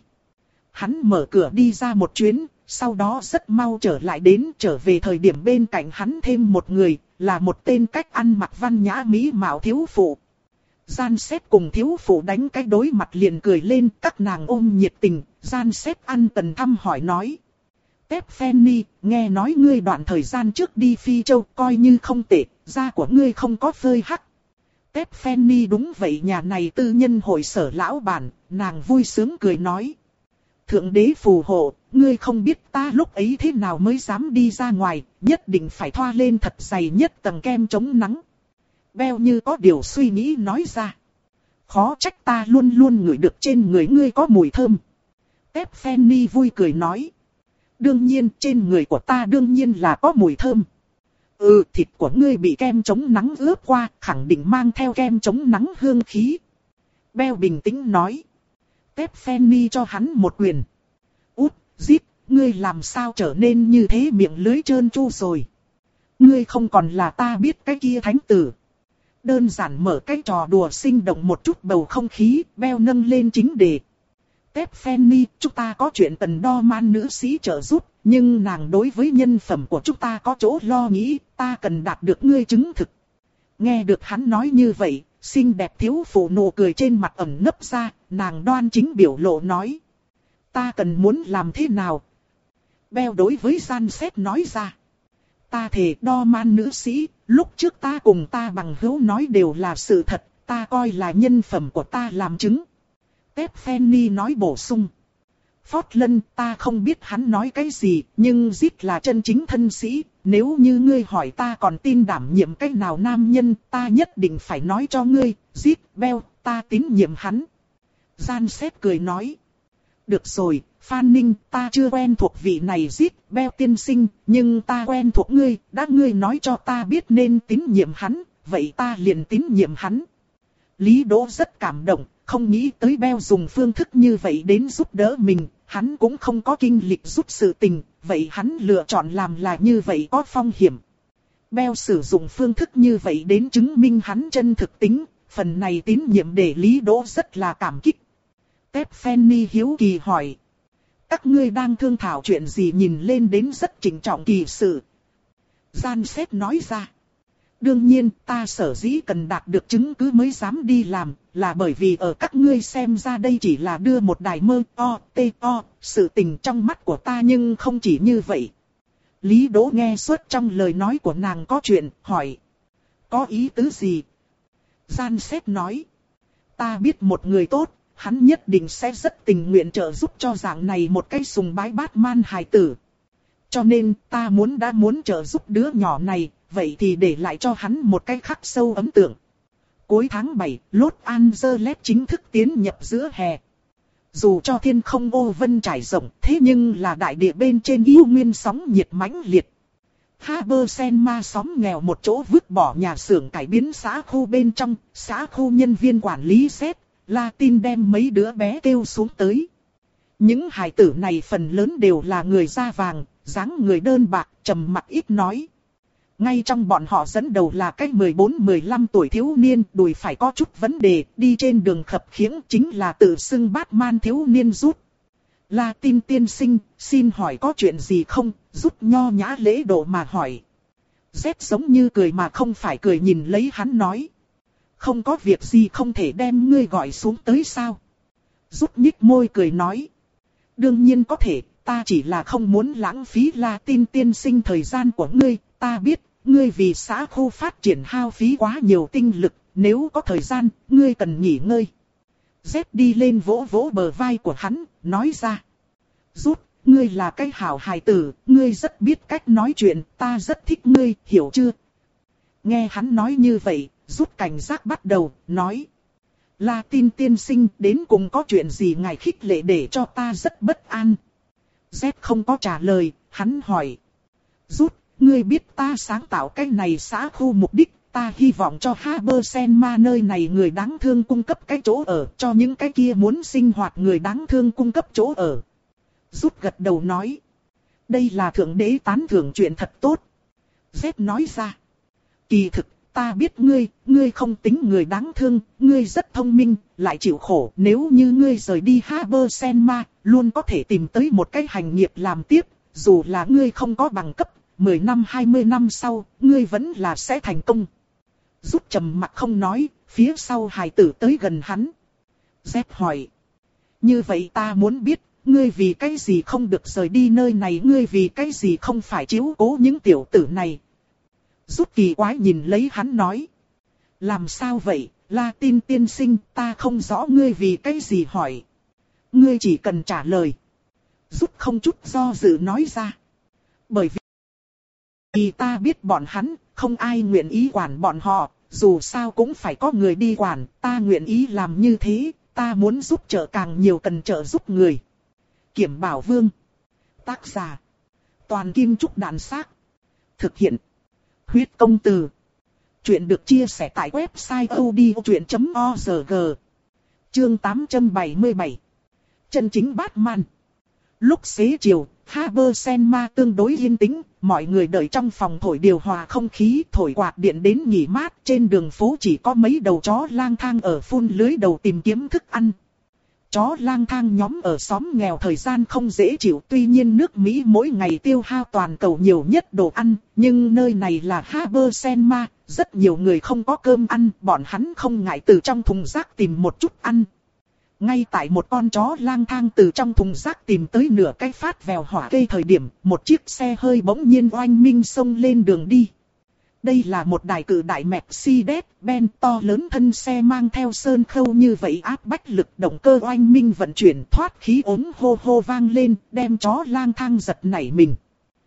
Hắn mở cửa đi ra một chuyến, sau đó rất mau trở lại đến, trở về thời điểm bên cạnh hắn thêm một người, là một tên cách ăn mặc văn nhã mỹ mạo thiếu phụ. Gian xét cùng thiếu phụ đánh cái đối mặt liền cười lên, các nàng ôm nhiệt tình, Gian xét ăn tần thăm hỏi nói. Tép Fanny, nghe nói ngươi đoạn thời gian trước đi Phi Châu coi như không tệ, da của ngươi không có phơi hắc. Tép Fanny đúng vậy, nhà này tư nhân hội sở lão bản, nàng vui sướng cười nói. Thượng đế phù hộ, ngươi không biết ta lúc ấy thế nào mới dám đi ra ngoài, nhất định phải thoa lên thật dày nhất tầng kem chống nắng. Bell như có điều suy nghĩ nói ra. Khó trách ta luôn luôn ngửi được trên người ngươi có mùi thơm. Tép Fanny vui cười nói. Đương nhiên trên người của ta đương nhiên là có mùi thơm. Ừ, thịt của ngươi bị kem chống nắng ướp qua, khẳng định mang theo kem chống nắng hương khí. Bell bình tĩnh nói. Tép Fanny cho hắn một quyền. Út, Zip, ngươi làm sao trở nên như thế miệng lưới trơn tru rồi. Ngươi không còn là ta biết cái kia thánh tử. Đơn giản mở cái trò đùa sinh động một chút bầu không khí, Bell nâng lên chính đề. Tép Fanny, chúng ta có chuyện cần đo man nữ sĩ trợ giúp, nhưng nàng đối với nhân phẩm của chúng ta có chỗ lo nghĩ, ta cần đạt được ngươi chứng thực. Nghe được hắn nói như vậy, xinh đẹp thiếu phụ nụ cười trên mặt ẩn nấp ra, nàng đoan chính biểu lộ nói. Ta cần muốn làm thế nào? Bell đối với Gian xét nói ra. Ta thề đo man nữ sĩ, lúc trước ta cùng ta bằng hữu nói đều là sự thật, ta coi là nhân phẩm của ta làm chứng. Tép Fanny nói bổ sung. Portland, ta không biết hắn nói cái gì, nhưng Zip là chân chính thân sĩ, nếu như ngươi hỏi ta còn tin đảm nhiệm cái nào nam nhân, ta nhất định phải nói cho ngươi, Zip, Bell, ta tín nhiệm hắn. Gian xếp cười nói. Được rồi, Phan Ninh, ta chưa quen thuộc vị này giết Beo tiên sinh, nhưng ta quen thuộc ngươi, đã ngươi nói cho ta biết nên tín nhiệm hắn, vậy ta liền tín nhiệm hắn. Lý Đỗ rất cảm động, không nghĩ tới Beo dùng phương thức như vậy đến giúp đỡ mình, hắn cũng không có kinh lịch giúp sự tình, vậy hắn lựa chọn làm là như vậy có phong hiểm. Beo sử dụng phương thức như vậy đến chứng minh hắn chân thực tính, phần này tín nhiệm để Lý Đỗ rất là cảm kích. Tép Fanny hiếu kỳ hỏi. Các ngươi đang thương thảo chuyện gì nhìn lên đến rất trịnh trọng kỳ sự. Gian xếp nói ra. Đương nhiên ta sở dĩ cần đạt được chứng cứ mới dám đi làm, là bởi vì ở các ngươi xem ra đây chỉ là đưa một đài mơ o, tê o, sự tình trong mắt của ta nhưng không chỉ như vậy. Lý Đỗ nghe suốt trong lời nói của nàng có chuyện, hỏi. Có ý tứ gì? Gian xếp nói. Ta biết một người tốt, hắn nhất định sẽ rất tình nguyện trợ giúp cho dạng này một cái sùng bái Batman hài tử. Cho nên ta muốn đã muốn trợ giúp đứa nhỏ này, vậy thì để lại cho hắn một cái khắc sâu ấn tượng. Cuối tháng bảy, Los Angeles chính thức tiến nhập giữa hè. Dù cho thiên không ô vân trải rộng, thế nhưng là đại địa bên trên yêu nguyên sóng nhiệt mãnh liệt. Habersenma xóm nghèo một chỗ vứt bỏ nhà xưởng cải biến xã khu bên trong, xã khu nhân viên quản lý xét, Latin đem mấy đứa bé kêu xuống tới. Những hài tử này phần lớn đều là người da vàng, dáng người đơn bạc, trầm mặc ít nói. Ngay trong bọn họ dẫn đầu là cái mười bốn mười lăm tuổi thiếu niên, đùi phải có chút vấn đề, đi trên đường khập khiễng, chính là tự xưng Batman thiếu niên Rút. Latin tiên sinh, xin hỏi có chuyện gì không? Rút nho nhã lễ độ mà hỏi. Z giống như cười mà không phải cười nhìn lấy hắn nói. Không có việc gì không thể đem ngươi gọi xuống tới sao? Rút nhích môi cười nói. Đương nhiên có thể, ta chỉ là không muốn lãng phí Latin tiên sinh thời gian của ngươi, ta biết. Ngươi vì xã khu phát triển hao phí quá nhiều tinh lực, nếu có thời gian, ngươi cần nghỉ ngơi. Z đi lên vỗ vỗ bờ vai của hắn, nói ra. Rút, ngươi là cái hảo hài tử, ngươi rất biết cách nói chuyện, ta rất thích ngươi, hiểu chưa? Nghe hắn nói như vậy, Rút cảnh giác bắt đầu, nói. Latin tiên sinh, đến cùng có chuyện gì ngài khích lệ để cho ta rất bất an? Z không có trả lời, hắn hỏi. Rút. Ngươi biết ta sáng tạo cái này xã khu mục đích, ta hy vọng cho Habersenma nơi này người đáng thương cung cấp cái chỗ ở, cho những cái kia muốn sinh hoạt người đáng thương cung cấp chỗ ở. Rút gật đầu nói. Đây là thượng đế tán thưởng chuyện thật tốt. Z nói ra. Kỳ thực, ta biết ngươi, ngươi không tính người đáng thương, ngươi rất thông minh, lại chịu khổ. Nếu như ngươi rời đi Habersenma, luôn có thể tìm tới một cái hành nghiệp làm tiếp, dù là ngươi không có bằng cấp. mười năm hai mươi năm sau, ngươi vẫn là sẽ thành công. Rút trầm mặt không nói, phía sau hài tử tới gần hắn. Z hỏi. Như vậy ta muốn biết, ngươi vì cái gì không được rời đi nơi này, ngươi vì cái gì không phải chiếu cố những tiểu tử này. Rút kỳ quái nhìn lấy hắn nói. Làm sao vậy, Latin tiên sinh, ta không rõ ngươi vì cái gì hỏi. Ngươi chỉ cần trả lời. Rút không chút do dự nói ra. Bởi vì Vì ta biết bọn hắn, không ai nguyện ý quản bọn họ, dù sao cũng phải có người đi quản, ta nguyện ý làm như thế, ta muốn giúp trợ càng nhiều cần trợ giúp người. Kiểm Bảo Vương. Tác giả. Toàn Kim Trúc Đàn Xác. Thực hiện. Huyết Công Từ. Chuyện được chia sẻ tại website odchuyện chấm org. Chương tám trăm bảy mươi bảy. Chân chính Batman. Lúc xế chiều, Habersenma tương đối yên tĩnh, mọi người đợi trong phòng thổi điều hòa không khí, thổi quạt điện đến nghỉ mát. Trên đường phố chỉ có mấy đầu chó lang thang ở phun lưới đầu tìm kiếm thức ăn. Chó lang thang nhóm ở xóm nghèo thời gian không dễ chịu, tuy nhiên nước Mỹ mỗi ngày tiêu hao toàn cầu nhiều nhất đồ ăn, nhưng nơi này là Habersenma, rất nhiều người không có cơm ăn, bọn hắn không ngại từ trong thùng rác tìm một chút ăn. Ngay tại một con chó lang thang từ trong thùng rác tìm tới nửa cái phát vèo hỏa cây thời điểm, một chiếc xe hơi bỗng nhiên oanh minh xông lên đường đi. Đây là một đài cự đại Mercedes-Benz to lớn, thân xe mang theo sơn khâu như vậy áp bách lực, động cơ oanh minh vận chuyển, thoát khí ống hô hô vang lên, đem chó lang thang giật nảy mình.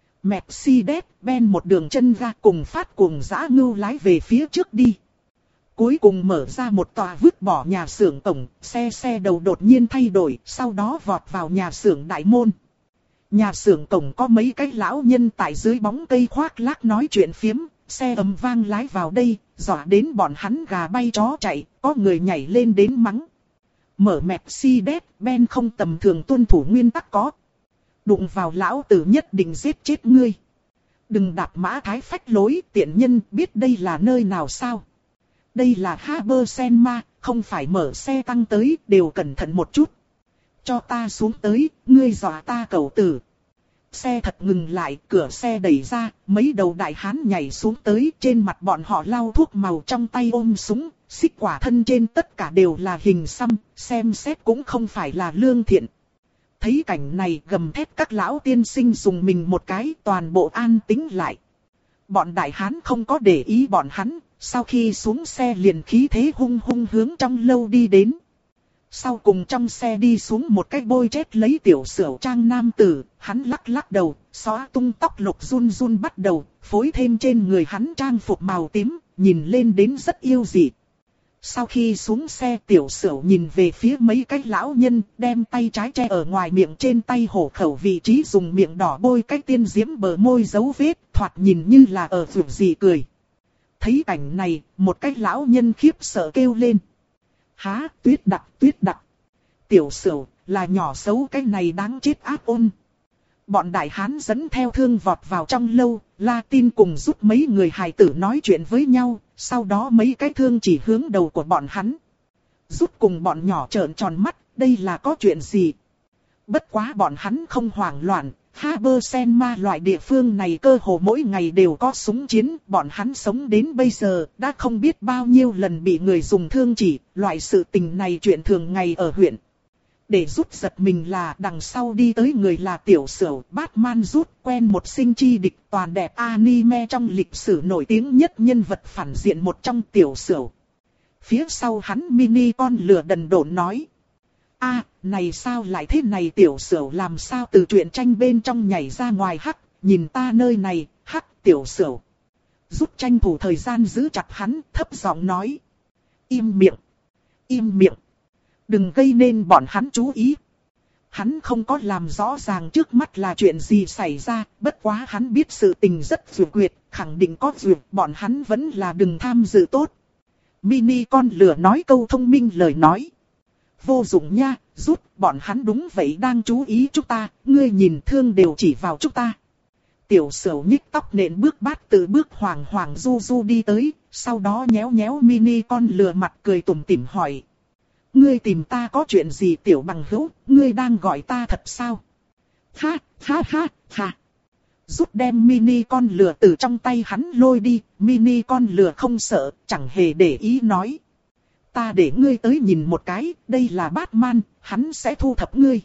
Mercedes-Benz một đường chân ga cùng phát cuồng dã ngưu lái về phía trước đi. Cuối cùng mở ra một tòa vứt bỏ nhà xưởng cổng, xe xe đầu đột nhiên thay đổi, sau đó vọt vào nhà xưởng đại môn. Nhà xưởng cổng có mấy cái lão nhân tại dưới bóng cây khoác lác nói chuyện phiếm, xe ầm vang lái vào đây, dọa đến bọn hắn gà bay chó chạy, có người nhảy lên đến mắng. Mở Mercedes-Benz không tầm thường tuân thủ nguyên tắc có. Đụng vào lão tử nhất định giết chết ngươi. Đừng đạp mã thái phách lối, tiện nhân biết đây là nơi nào sao? Đây là Habersenma, không phải mở xe tăng tới, đều cẩn thận một chút. Cho ta xuống tới, ngươi dọa ta cẩu tử. Xe thật ngừng lại, cửa xe đẩy ra, mấy đầu đại hán nhảy xuống tới, trên mặt bọn họ lau thuốc màu trong tay ôm súng, xích quả thân trên tất cả đều là hình xăm, xem xét cũng không phải là lương thiện. Thấy cảnh này gầm thét các lão tiên sinh dùng mình một cái, toàn bộ an tĩnh lại. Bọn đại hán không có để ý bọn hắn, sau khi xuống xe liền khí thế hung hung hướng trong lâu đi đến. Sau cùng trong xe đi xuống một cái bôi chết lấy tiểu sửu trang nam tử, hắn lắc lắc đầu, xóa tung tóc lục run run bắt đầu, phối thêm trên người hắn trang phục màu tím, nhìn lên đến rất yêu dị. Sau khi xuống xe tiểu sửu nhìn về phía mấy cái lão nhân, đem tay trái che ở ngoài miệng trên tay hổ khẩu vị trí dùng miệng đỏ bôi cái tiên diễm bờ môi dấu vết, thoạt nhìn như là ở vượt gì cười. Thấy cảnh này, một cái lão nhân khiếp sợ kêu lên. Há, tuyết đặc, tuyết đặc. Tiểu sửu, là nhỏ xấu cái này đáng chết ác ôn. Bọn đại hán dẫn theo thương vọt vào trong lâu, La Tin cùng giúp mấy người hài tử nói chuyện với nhau, sau đó mấy cái thương chỉ hướng đầu của bọn hắn. Giúp cùng bọn nhỏ trợn tròn mắt, đây là có chuyện gì? Bất quá bọn hắn không hoảng loạn, Habersenma loại địa phương này cơ hồ mỗi ngày đều có súng chiến, bọn hắn sống đến bây giờ đã không biết bao nhiêu lần bị người dùng thương chỉ, loại sự tình này chuyện thường ngày ở huyện. Để rút giật mình là đằng sau đi tới người là tiểu sửu, Batman rút quen một sinh chi địch toàn đẹp anime trong lịch sử nổi tiếng nhất nhân vật phản diện một trong tiểu sửu. Phía sau hắn mini con lừa đần độn nói. A, này sao lại thế này tiểu sửu làm sao từ truyện tranh bên trong nhảy ra ngoài hắc, nhìn ta nơi này, hắc tiểu sửu. Rút tranh thủ thời gian giữ chặt hắn, thấp giọng nói. Im miệng, im miệng. Đừng gây nên bọn hắn chú ý. Hắn không có làm rõ ràng trước mắt là chuyện gì xảy ra, bất quá hắn biết sự tình rất vượt quyệt, khẳng định có vượt, bọn hắn vẫn là đừng tham dự tốt. Mini con lừa nói câu thông minh lời nói. Vô dụng nha, rút, bọn hắn đúng vậy đang chú ý chúng ta, ngươi nhìn thương đều chỉ vào chúng ta. Tiểu sửu nhích tóc nện bước bát từ bước hoàng hoàng du du đi tới, sau đó nhéo nhéo mini con lừa mặt cười tủm tỉm hỏi. Ngươi tìm ta có chuyện gì tiểu bằng hữu, ngươi đang gọi ta thật sao? Ha, ha ha, ha. Rút đem mini con lừa từ trong tay hắn lôi đi, mini con lừa không sợ, chẳng hề để ý nói. Ta để ngươi tới nhìn một cái, đây là Batman, hắn sẽ thu thập ngươi.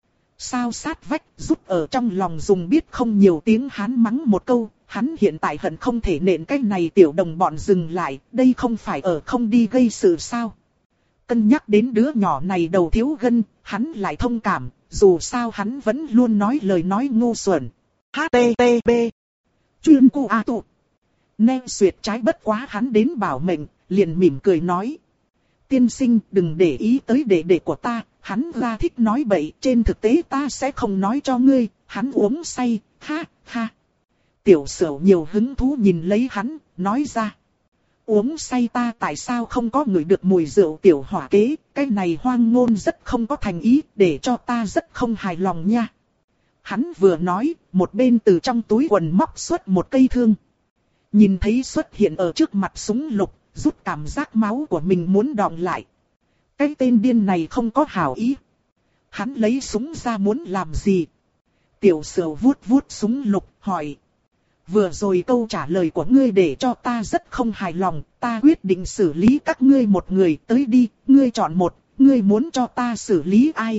Sao sát vách, rút ở trong lòng dùng biết không nhiều tiếng hắn mắng một câu, hắn hiện tại hận không thể nện cái này tiểu đồng bọn dừng lại, đây không phải ở không đi gây sự sao. Cân nhắc đến đứa nhỏ này đầu thiếu gân, hắn lại thông cảm, dù sao hắn vẫn luôn nói lời nói ngu xuẩn. hát tê tê pê Chuyên cu a tụ. Nè xuyệt trái bất quá hắn đến bảo mệnh, liền mỉm cười nói. Tiên sinh đừng để ý tới đệ đệ của ta, hắn ra thích nói bậy, trên thực tế ta sẽ không nói cho ngươi, hắn uống say, ha, ha. Tiểu sửu nhiều hứng thú nhìn lấy hắn, nói ra. Uống say ta tại sao không có người được mùi rượu tiểu hỏa kế, cái này hoang ngôn rất không có thành ý, để cho ta rất không hài lòng nha. Hắn vừa nói, một bên từ trong túi quần móc xuất một cây thương. Nhìn thấy xuất hiện ở trước mặt súng lục, rút cảm giác máu của mình muốn đọng lại. Cái tên điên này không có hảo ý. Hắn lấy súng ra muốn làm gì? Tiểu sửu vuốt vuốt súng lục, hỏi. Vừa rồi câu trả lời của ngươi để cho ta rất không hài lòng, ta quyết định xử lý các ngươi một người, tới đi, ngươi chọn một, ngươi muốn cho ta xử lý ai?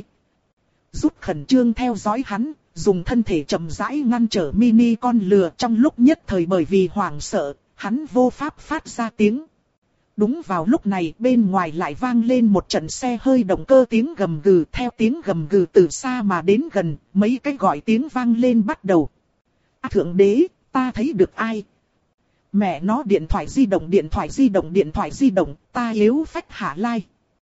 Rút khẩn trương theo dõi hắn, dùng thân thể chậm rãi ngăn trở mini con lừa trong lúc nhất thời bởi vì hoảng sợ, hắn vô pháp phát ra tiếng. Đúng vào lúc này bên ngoài lại vang lên một trận xe hơi động cơ tiếng gầm gừ, theo tiếng gầm gừ từ xa mà đến gần, mấy cái gọi tiếng vang lên bắt đầu. À, thượng đế, ta thấy được ai? Mẹ nó điện thoại di động điện thoại di động điện thoại di động, ta yếu phách hạ lai.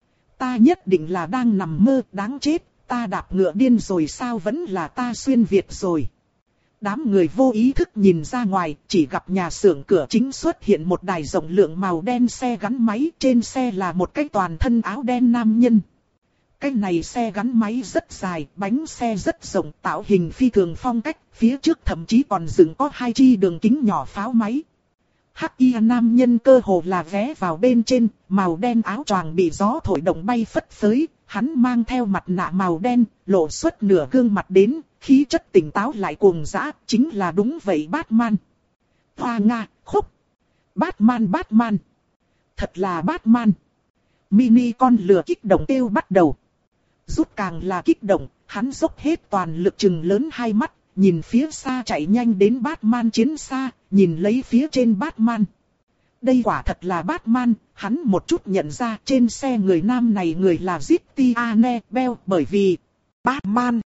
Ta nhất định là đang nằm mơ, đáng chết, ta đạp ngựa điên rồi sao, vẫn là ta xuyên Việt rồi. Đám người vô ý thức nhìn ra ngoài, chỉ gặp nhà xưởng cửa chính xuất hiện một đài rộng lượng màu đen xe gắn máy, trên xe là một cái toàn thân áo đen nam nhân. Cái này xe gắn máy rất dài, bánh xe rất rộng, tạo hình phi thường phong cách, phía trước thậm chí còn dựng có hai chi đường kính nhỏ pháo máy. Hắc y nam nhân cơ hồ là ghé vào bên trên, màu đen áo choàng bị gió thổi động bay phất phới, hắn mang theo mặt nạ màu đen, lộ xuất nửa gương mặt đến, khí chất tỉnh táo lại cuồng dã, chính là đúng vậy Batman. Hoa Nga, khúc. Batman Batman. Thật là Batman. Mini con lừa kích động kêu bắt đầu. Rút càng là kích động, hắn dốc hết toàn lực chừng lớn hai mắt, nhìn phía xa chạy nhanh đến Batman chiến xa, nhìn lấy phía trên Batman. Đây quả thật là Batman, hắn một chút nhận ra trên xe người nam này người là Christian Bale, bởi vì Batman.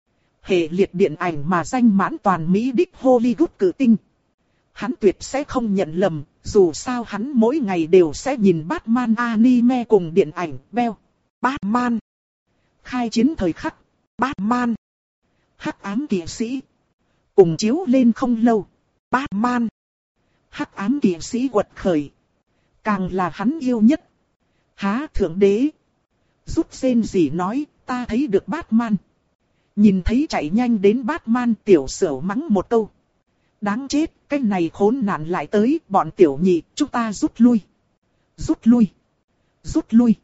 Hệ liệt điện ảnh mà danh mãn toàn Mỹ đích Hollywood cự tinh. Hắn tuyệt sẽ không nhận lầm, dù sao hắn mỗi ngày đều sẽ nhìn Batman anime cùng điện ảnh Bale. Batman. Khai chiến thời khắc. Batman. Hắc ám kỵ sĩ. Cùng chiếu lên không lâu. Batman. Hắc ám kỵ sĩ quật khởi. Càng là hắn yêu nhất. Há thượng đế. Rút rên gì nói, ta thấy được Batman. Nhìn thấy chạy nhanh đến Batman, tiểu sửu mắng một câu. Đáng chết, cái này khốn nạn lại tới, bọn tiểu nhị, chúng ta rút lui. Rút lui. Rút lui.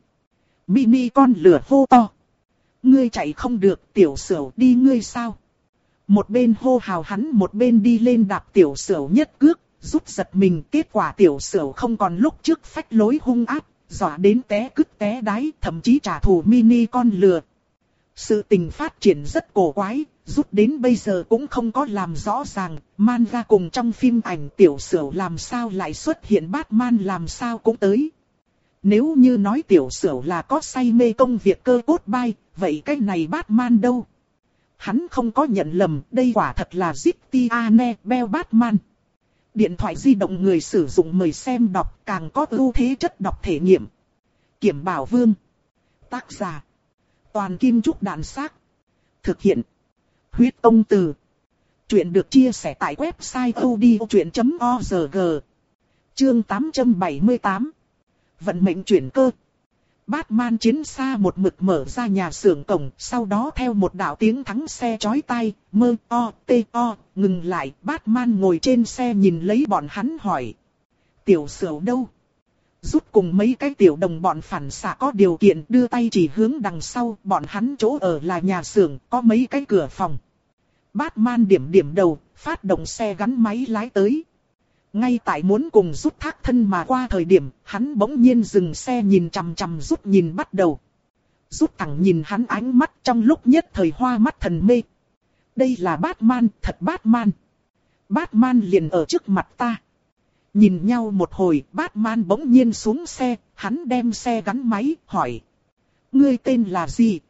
Mini con lửa hô to. Ngươi chạy không được, tiểu sửu đi ngươi sao? Một bên hô hào hắn một bên đi lên đạp tiểu sửu nhất cước, rút giật mình, kết quả tiểu sửu không còn lúc trước phách lối hung ác, dọa đến té cứt té đái, thậm chí trả thù mini con lừa. Sự tình phát triển rất cổ quái, rút đến bây giờ cũng không có làm rõ ràng, manga cùng trong phim ảnh tiểu sửu làm sao lại xuất hiện Batman làm sao cũng tới. Nếu như nói tiểu sửu là có say mê công việc cơ cốt bay, vậy cái này Batman đâu? Hắn không có nhận lầm, đây quả thật là Christian Bale Batman. Điện thoại di động người sử dụng mời xem đọc, càng có ưu thế chất đọc thể nghiệm. Kiểm Bảo Vương. Tác giả. Toàn Kim Trúc Đạn Xác. Thực hiện. Huyết Công Từ. Chuyện được chia sẻ tại website odchuyện chấm org. Chương tám trăm bảy mươi tám. Vận mệnh chuyển cơ. Batman chiến xa một mực mở ra nhà xưởng cổng, sau đó theo một đạo tiếng thắng xe chói tai, mơ o tê o, ngừng lại, Batman ngồi trên xe nhìn lấy bọn hắn hỏi. Tiểu sửu đâu? Rút cùng mấy cái tiểu đồng bọn phản xạ có điều kiện đưa tay chỉ hướng đằng sau, bọn hắn chỗ ở là nhà xưởng, có mấy cái cửa phòng. Batman điểm điểm đầu, phát động xe gắn máy lái tới. Ngay tại muốn cùng rút thác thân mà qua thời điểm, hắn bỗng nhiên dừng xe nhìn chằm chằm rút nhìn bắt đầu. Rút thẳng nhìn hắn ánh mắt trong lúc nhất thời hoa mắt thần mê. Đây là Batman, thật Batman. Batman liền ở trước mặt ta. Nhìn nhau một hồi, Batman bỗng nhiên xuống xe, hắn đem xe gắn máy, hỏi. Ngươi tên là gì?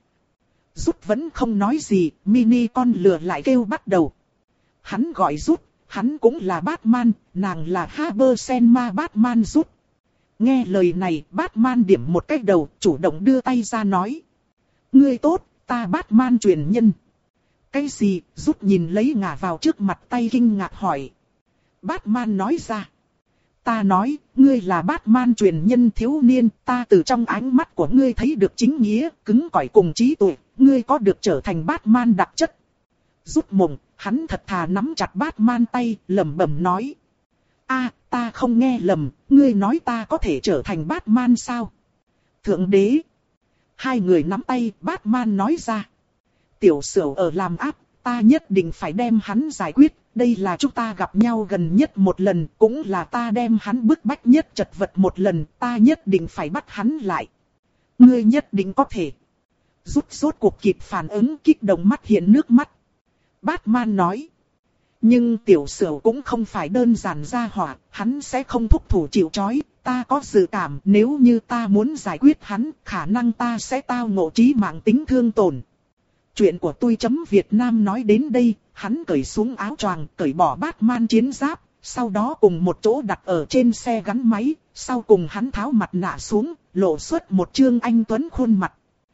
Rút vẫn không nói gì, mini con lừa lại kêu bắt đầu. Hắn gọi rút. Hắn cũng là Batman, nàng là Haber Senma Batman rút. Nghe lời này, Batman điểm một cái đầu, chủ động đưa tay ra nói. Ngươi tốt, ta Batman truyền nhân. Cái gì? Rút nhìn lấy ngả vào trước mặt tay kinh ngạc hỏi. Batman nói ra. Ta nói, ngươi là Batman truyền nhân thiếu niên, ta từ trong ánh mắt của ngươi thấy được chính nghĩa, cứng cỏi cùng trí tuệ, ngươi có được trở thành Batman đặc chất. Rút mộng. Hắn thật thà nắm chặt Batman tay, lẩm bẩm nói. A, ta không nghe lầm, ngươi nói ta có thể trở thành Batman sao? Thượng đế. Hai người nắm tay, Batman nói ra. Tiểu sửu ở làm áp, ta nhất định phải đem hắn giải quyết. Đây là chúng ta gặp nhau gần nhất một lần, cũng là ta đem hắn bức bách nhất chật vật một lần, ta nhất định phải bắt hắn lại. Ngươi nhất định có thể. Rút rốt cuộc kịp phản ứng, kích động mắt hiện nước mắt. Batman nói. Nhưng tiểu sửu cũng không phải đơn giản ra hỏa, hắn sẽ không thúc thủ chịu trói, ta có dự cảm nếu như ta muốn giải quyết hắn, khả năng ta sẽ tao ngộ chí mạng tính thương tổn. Chuyện của tôi chấm Việt Nam nói đến đây, hắn cởi xuống áo choàng, cởi bỏ Batman chiến giáp, sau đó cùng một chỗ đặt ở trên xe gắn máy, sau cùng hắn tháo mặt nạ xuống, lộ xuất một trương anh tuấn khuôn mặt.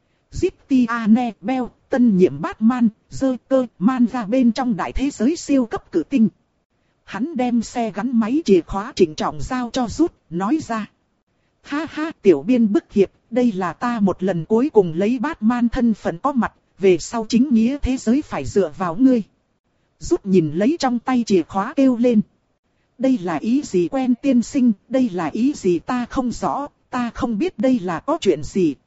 Zitiane Bell, tân nhiệm Batman, dơ cơ, man ra bên trong đại thế giới siêu cấp cử tinh. Hắn đem xe gắn máy chìa khóa chỉnh trọng giao cho Rút, nói ra. Ha ha, tiểu biên bức hiệp, đây là ta một lần cuối cùng lấy Batman thân phận có mặt, về sau chính nghĩa thế giới phải dựa vào ngươi. Rút nhìn lấy trong tay chìa khóa kêu lên. Đây là ý gì quen tiên sinh, đây là ý gì ta không rõ, ta không biết đây là có chuyện gì.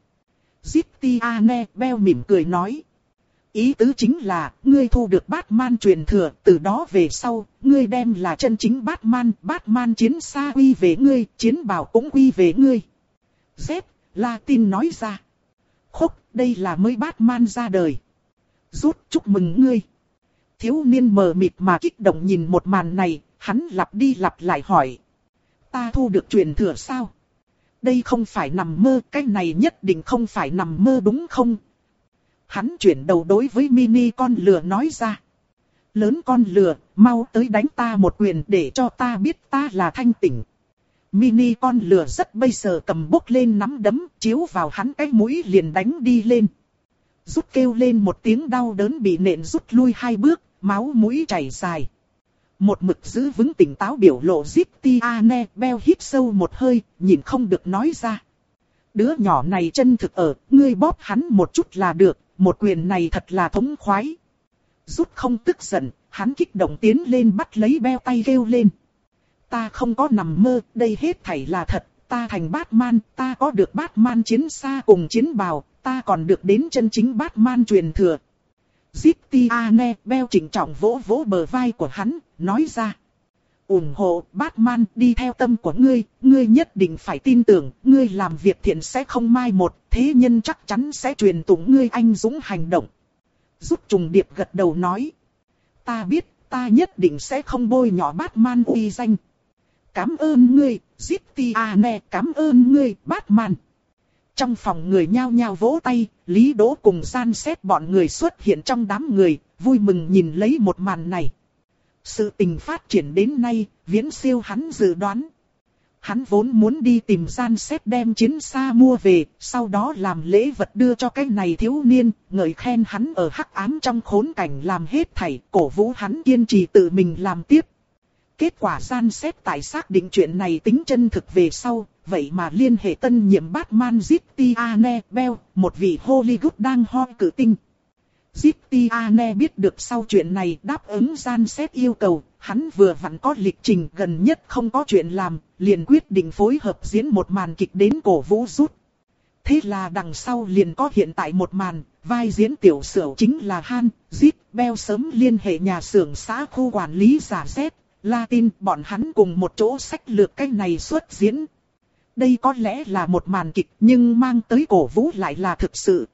Zitiane Bell mỉm cười nói. Ý tứ chính là, ngươi thu được Batman truyền thừa, từ đó về sau, ngươi đem là chân chính Batman, Batman chiến xa quy về ngươi, chiến bào cũng quy về ngươi. Z, Latin nói ra. Khúc, đây là mới Batman ra đời. Rút, chúc mừng ngươi. Thiếu niên mờ mịt mà kích động nhìn một màn này, hắn lặp đi lặp lại hỏi. Ta thu được truyền thừa sao? Đây không phải nằm mơ, cái này nhất định không phải nằm mơ đúng không? Hắn chuyển đầu đối với mini con lừa nói ra. Lớn con lừa, mau tới đánh ta một quyền để cho ta biết ta là thanh tỉnh. Mini con lừa rất bây giờ cầm bốc lên nắm đấm, chiếu vào hắn cái mũi liền đánh đi lên. Rút kêu lên một tiếng đau đớn bị nện rút lui hai bước, máu mũi chảy dài. Một mực giữ vững tỉnh táo biểu lộ Zitiane Bell hít sâu một hơi, nhìn không được nói ra. Đứa nhỏ này chân thực ở, ngươi bóp hắn một chút là được, một quyền này thật là thống khoái. Rút không tức giận, hắn kích động tiến lên bắt lấy Bell tay kêu lên. Ta không có nằm mơ, đây hết thảy là thật, ta thành Batman, ta có được Batman chiến xa cùng chiến bào, ta còn được đến chân chính Batman truyền thừa. Zitiane Bell chỉnh trọng vỗ vỗ bờ vai của hắn, nói ra. Ủng hộ Batman đi theo tâm của ngươi, ngươi nhất định phải tin tưởng, ngươi làm việc thiện sẽ không mai một, thế nhân chắc chắn sẽ truyền tụng ngươi anh dũng hành động. Rút trùng điệp gật đầu nói. Ta biết, ta nhất định sẽ không bôi nhọ Batman uy danh. Cảm ơn ngươi, Zitiane, cảm ơn ngươi, Batman. Trong phòng người nhao nhao vỗ tay, Lý Đỗ cùng Gian Xét bọn người xuất hiện trong đám người, vui mừng nhìn lấy một màn này. Sự tình phát triển đến nay, viễn siêu hắn dự đoán. Hắn vốn muốn đi tìm Gian Xét đem chiến xa mua về, sau đó làm lễ vật đưa cho cái này thiếu niên, ngợi khen hắn ở hắc ám trong khốn cảnh làm hết thảy, cổ vũ hắn kiên trì tự mình làm tiếp. Kết quả Gian Xét tại xác định chuyện này tính chân thực về sau, vậy mà liên hệ tân nhiệm Batman Zitiane Bell, một vị Hollywood đang hot cử tinh. Zitiane biết được sau chuyện này đáp ứng Gian Xét yêu cầu, hắn vừa vặn có lịch trình gần nhất không có chuyện làm, liền quyết định phối hợp diễn một màn kịch đến cổ vũ Rút. Thế là đằng sau liền có hiện tại một màn, vai diễn tiểu xửu chính là Han, Zit, Bell sớm liên hệ nhà xưởng xã khu quản lý giả Z, Latin, bọn hắn cùng một chỗ sách lược cách này xuất diễn. Đây có lẽ là một màn kịch nhưng mang tới cổ vũ lại là thực sự.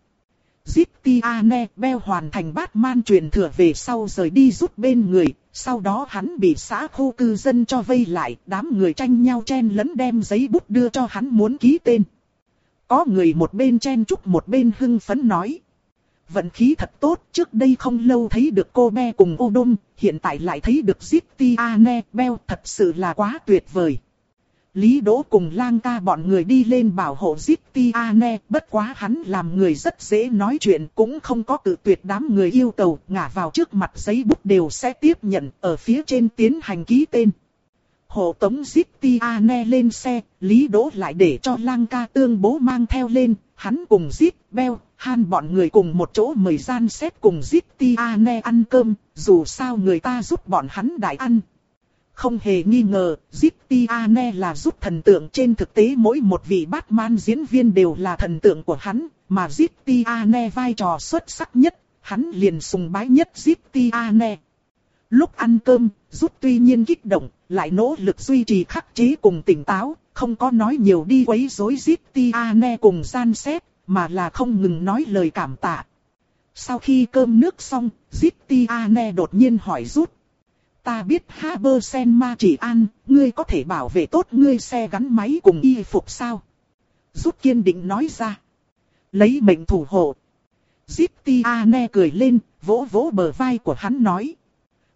Zitiane Bell hoàn thành Batman truyền thừa về sau rời đi Rút bên người, sau đó hắn bị xã khu cư dân cho vây lại, đám người tranh nhau chen lấn đem giấy bút đưa cho hắn muốn ký tên. Có người một bên chen chúc một bên hưng phấn nói. Vận khí thật tốt, trước đây không lâu thấy được cô bé cùng ô đôm, hiện tại lại thấy được Zitiane Bell, thật sự là quá tuyệt vời. Lý Đỗ cùng Lang ca bọn người đi lên bảo hộ Zitiane, bất quá hắn làm người rất dễ nói chuyện, cũng không có cự tuyệt đám người yêu cầu, ngả vào trước mặt giấy bút đều sẽ tiếp nhận, ở phía trên tiến hành ký tên. Hộ tống Zitiane lên xe, Lý Đỗ lại để cho Lang ca tương bố mang theo lên, hắn cùng Zit, Bell, Han bọn người cùng một chỗ mời Gian Xét cùng Zitiane ăn cơm, dù sao người ta giúp bọn hắn đại ăn. Không hề nghi ngờ, Zitiane là giúp thần tượng, trên thực tế mỗi một vị Batman diễn viên đều là thần tượng của hắn, mà Zitiane vai trò xuất sắc nhất, hắn liền sùng bái nhất Zitiane. Lúc ăn cơm, Rút tuy nhiên kích động, lại nỗ lực duy trì khắc chế cùng tỉnh táo, không có nói nhiều đi quấy rối Zitiane cùng Gian Xét, mà là không ngừng nói lời cảm tạ. Sau khi cơm nước xong, Zitiane đột nhiên hỏi Rút. Ta biết Haber Senma chỉ an, ngươi có thể bảo vệ tốt ngươi xe gắn máy cùng y phục sao? Rút kiên định nói ra. Lấy mệnh thủ hộ. Zitiane cười lên, vỗ vỗ bờ vai của hắn nói.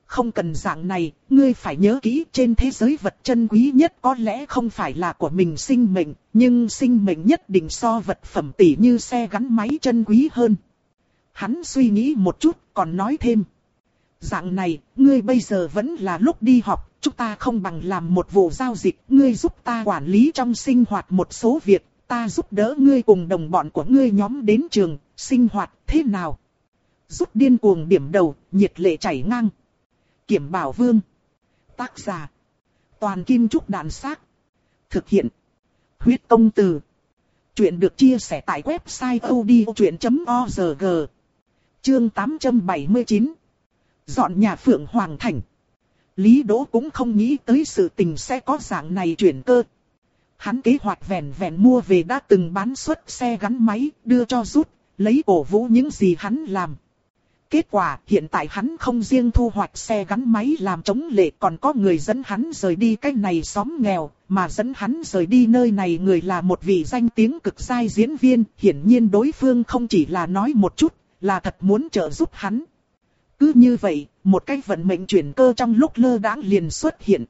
Không cần dạng này, ngươi phải nhớ kỹ trên thế giới vật chân quý nhất có lẽ không phải là của mình sinh mệnh, nhưng sinh mệnh nhất định so vật phẩm tỷ như xe gắn máy chân quý hơn. Hắn suy nghĩ một chút, còn nói thêm. Dạng này, ngươi bây giờ vẫn là lúc đi học, chúng ta không bằng làm một vụ giao dịch, ngươi giúp ta quản lý trong sinh hoạt một số việc, ta giúp đỡ ngươi cùng đồng bọn của ngươi nhóm đến trường, sinh hoạt thế nào? Rút điên cuồng điểm đầu, nhiệt lệ chảy ngang. Kiểm Bảo Vương. Tác giả. Toàn Kim Trúc Đàn Xác. Thực hiện. Huyết Công Từ. Chuyện được chia sẻ tại website odchuyện chấm org. Chương tám trăm bảy mươi chín. Dọn nhà Phượng Hoàng Thành. Lý Đỗ cũng không nghĩ tới sự tình sẽ có dạng này chuyển cơ. Hắn kế hoạch vẹn vẹn mua về đã từng bán suất xe gắn máy, đưa cho Rút, lấy cổ vũ những gì hắn làm. Kết quả, hiện tại hắn không riêng thu hoạch xe gắn máy làm chống lệ, còn có người dẫn hắn rời đi cái này xóm nghèo, mà dẫn hắn rời đi nơi này người là một vị danh tiếng cực giai diễn viên, hiển nhiên đối phương không chỉ là nói một chút, là thật muốn trợ giúp hắn. Cứ như vậy, một cái vận mệnh chuyển cơ trong lúc lơ đãng liền xuất hiện.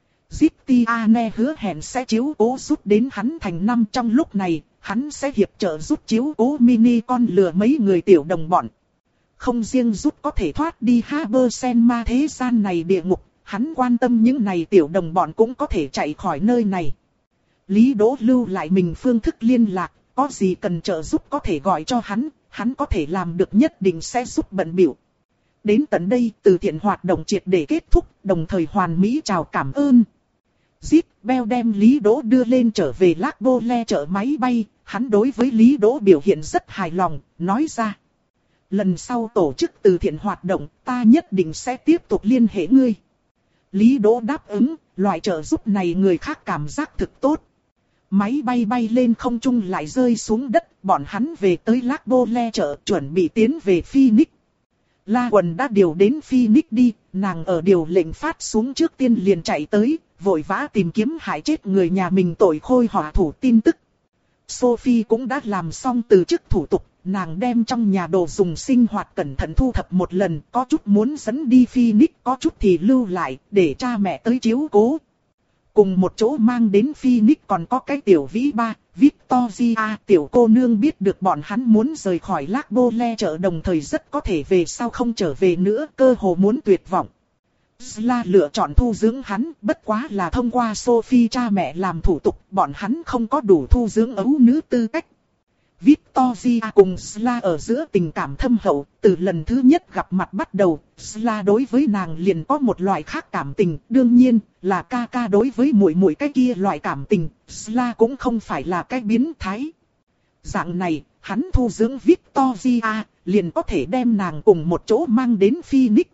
Zitiane hứa hẹn sẽ chiếu cố Rút đến hắn thành năm, trong lúc này, hắn sẽ hiệp trợ Rút chiếu cố mini con lừa mấy người tiểu đồng bọn. Không riêng Rút có thể thoát đi Habersenma thế gian này địa ngục, hắn quan tâm những này tiểu đồng bọn cũng có thể chạy khỏi nơi này. Lý Đỗ lưu lại mình phương thức liên lạc, có gì cần trợ giúp có thể gọi cho hắn, hắn có thể làm được nhất định sẽ giúp bận bịu. Đến tận đây, từ thiện hoạt động triệt để kết thúc, đồng thời hoàn mỹ chào cảm ơn. Zip Bell đem Lý Đỗ đưa lên trở về Lac Bole chở máy bay, hắn đối với Lý Đỗ biểu hiện rất hài lòng, nói ra. Lần sau tổ chức từ thiện hoạt động, ta nhất định sẽ tiếp tục liên hệ ngươi. Lý Đỗ đáp ứng, loại trợ giúp này người khác cảm giác thực tốt. Máy bay bay lên không trung lại rơi xuống đất, bọn hắn về tới Lac Bole chợ chuẩn bị tiến về Phoenix. La Quần đã điều đến Phoenix đi, nàng ở điều lệnh phát xuống trước tiên liền chạy tới, vội vã tìm kiếm hại chết người nhà mình tội khôi họa thủ tin tức. Sophie cũng đã làm xong từ chức thủ tục, nàng đem trong nhà đồ dùng sinh hoạt cẩn thận thu thập một lần, có chút muốn dẫn đi Phoenix, có chút thì lưu lại, để cha mẹ tới chiếu cố. Cùng một chỗ mang đến Phoenix còn có cái tiểu vĩ ba, Victoria, tiểu cô nương biết được bọn hắn muốn rời khỏi Lac Bole chợ, đồng thời rất có thể về sau không trở về nữa, cơ hồ muốn tuyệt vọng. Sla lựa chọn thu dưỡng hắn, bất quá là thông qua Sophie cha mẹ làm thủ tục, bọn hắn không có đủ thu dưỡng ấu nữ tư cách. Victoria cùng Sla ở giữa tình cảm thâm hậu, từ lần thứ nhất gặp mặt bắt đầu, Sla đối với nàng liền có một loại khác cảm tình, đương nhiên là ca ca đối với muội muội cái kia loại cảm tình, Sla cũng không phải là cái biến thái. Dạng này, hắn thu dưỡng Victoria, liền có thể đem nàng cùng một chỗ mang đến Phoenix.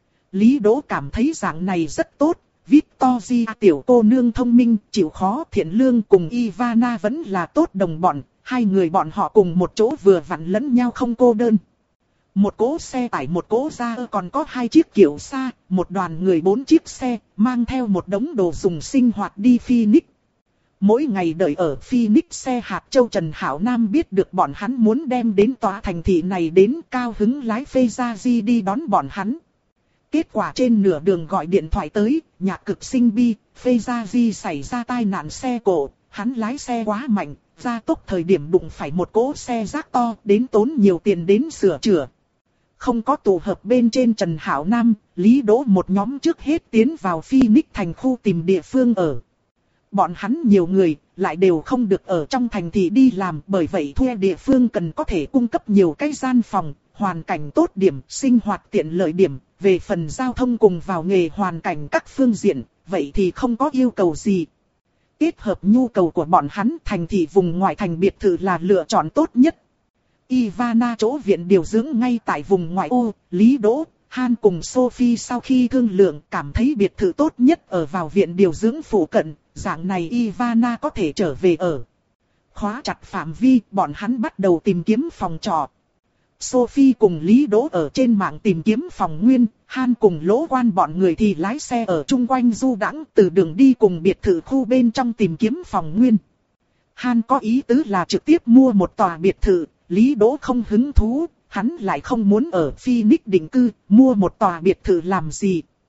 Lý Đỗ cảm thấy dạng này rất tốt, Victoria tiểu cô nương thông minh, chịu khó, thiện lương, cùng Ivana vẫn là tốt đồng bọn. Hai người bọn họ cùng một chỗ vừa vặn lẫn nhau không cô đơn. Một cỗ xe tải, một cỗ ra còn có hai chiếc kiểu xa, một đoàn người bốn chiếc xe, mang theo một đống đồ dùng sinh hoạt đi Phoenix. Mỗi ngày đợi ở Phoenix xe hạt châu Trần Hảo Nam biết được bọn hắn muốn đem đến tòa thành thị này đến, cao hứng lái Fezazi đi đón bọn hắn. Kết quả trên nửa đường gọi điện thoại tới, nhạc cực sinh bi, Fezazi xảy ra tai nạn xe cộ, hắn lái xe quá mạnh. Gia tốc thời điểm đụng phải một cỗ xe rác to, đến tốn nhiều tiền đến sửa chữa. Không có tụ hợp bên trên Trần Hảo Nam, Lý Đỗ một nhóm trước hết tiến vào Phoenix thành khu tìm địa phương ở. Bọn hắn nhiều người, lại đều không được ở trong thành thị đi làm, bởi vậy thuê địa phương cần có thể cung cấp nhiều cái gian phòng, hoàn cảnh tốt điểm, sinh hoạt tiện lợi điểm. Về phần giao thông cùng vào nghề hoàn cảnh các phương diện, vậy thì không có yêu cầu gì. Kết hợp nhu cầu của bọn hắn, thành thị vùng ngoại thành biệt thự là lựa chọn tốt nhất. Ivana chỗ viện điều dưỡng ngay tại vùng ngoại ô, Lý Đỗ, Han cùng Sophie sau khi thương lượng cảm thấy biệt thự tốt nhất ở vào viện điều dưỡng phụ cận, dạng này Ivana có thể trở về ở. Khóa chặt phạm vi, bọn hắn bắt đầu tìm kiếm phòng trọ. Sophie cùng Lý Đỗ ở trên mạng tìm kiếm phòng nguyên, Han cùng Lỗ Quan bọn người thì lái xe ở chung quanh du đãng, từ đường đi cùng biệt thự khu bên trong tìm kiếm phòng nguyên. Han có ý tứ là trực tiếp mua một tòa biệt thự, Lý Đỗ không hứng thú, hắn lại không muốn ở Phoenix định cư, mua một tòa biệt thự làm gì.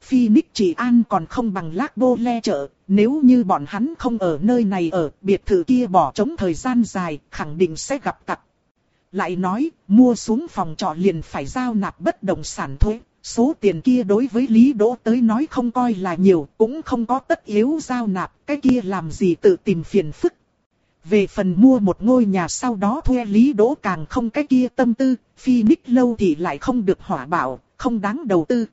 Phoenix Trị An còn không bằng Lac Bô Le chợ, nếu như bọn hắn không ở nơi này ở, biệt thự kia bỏ trống thời gian dài, khẳng định sẽ gặp tặc. Lại nói, mua xuống phòng trọ liền phải giao nạp bất động sản thuế, số tiền kia đối với Lý Đỗ tới nói không coi là nhiều, cũng không có tất yếu giao nạp, cái kia làm gì tự tìm phiền phức. Về phần mua một ngôi nhà sau đó thuê Lý Đỗ càng không cái kia tâm tư, Phoenix lâu thì lại không được hỏa bảo, không đáng đầu tư.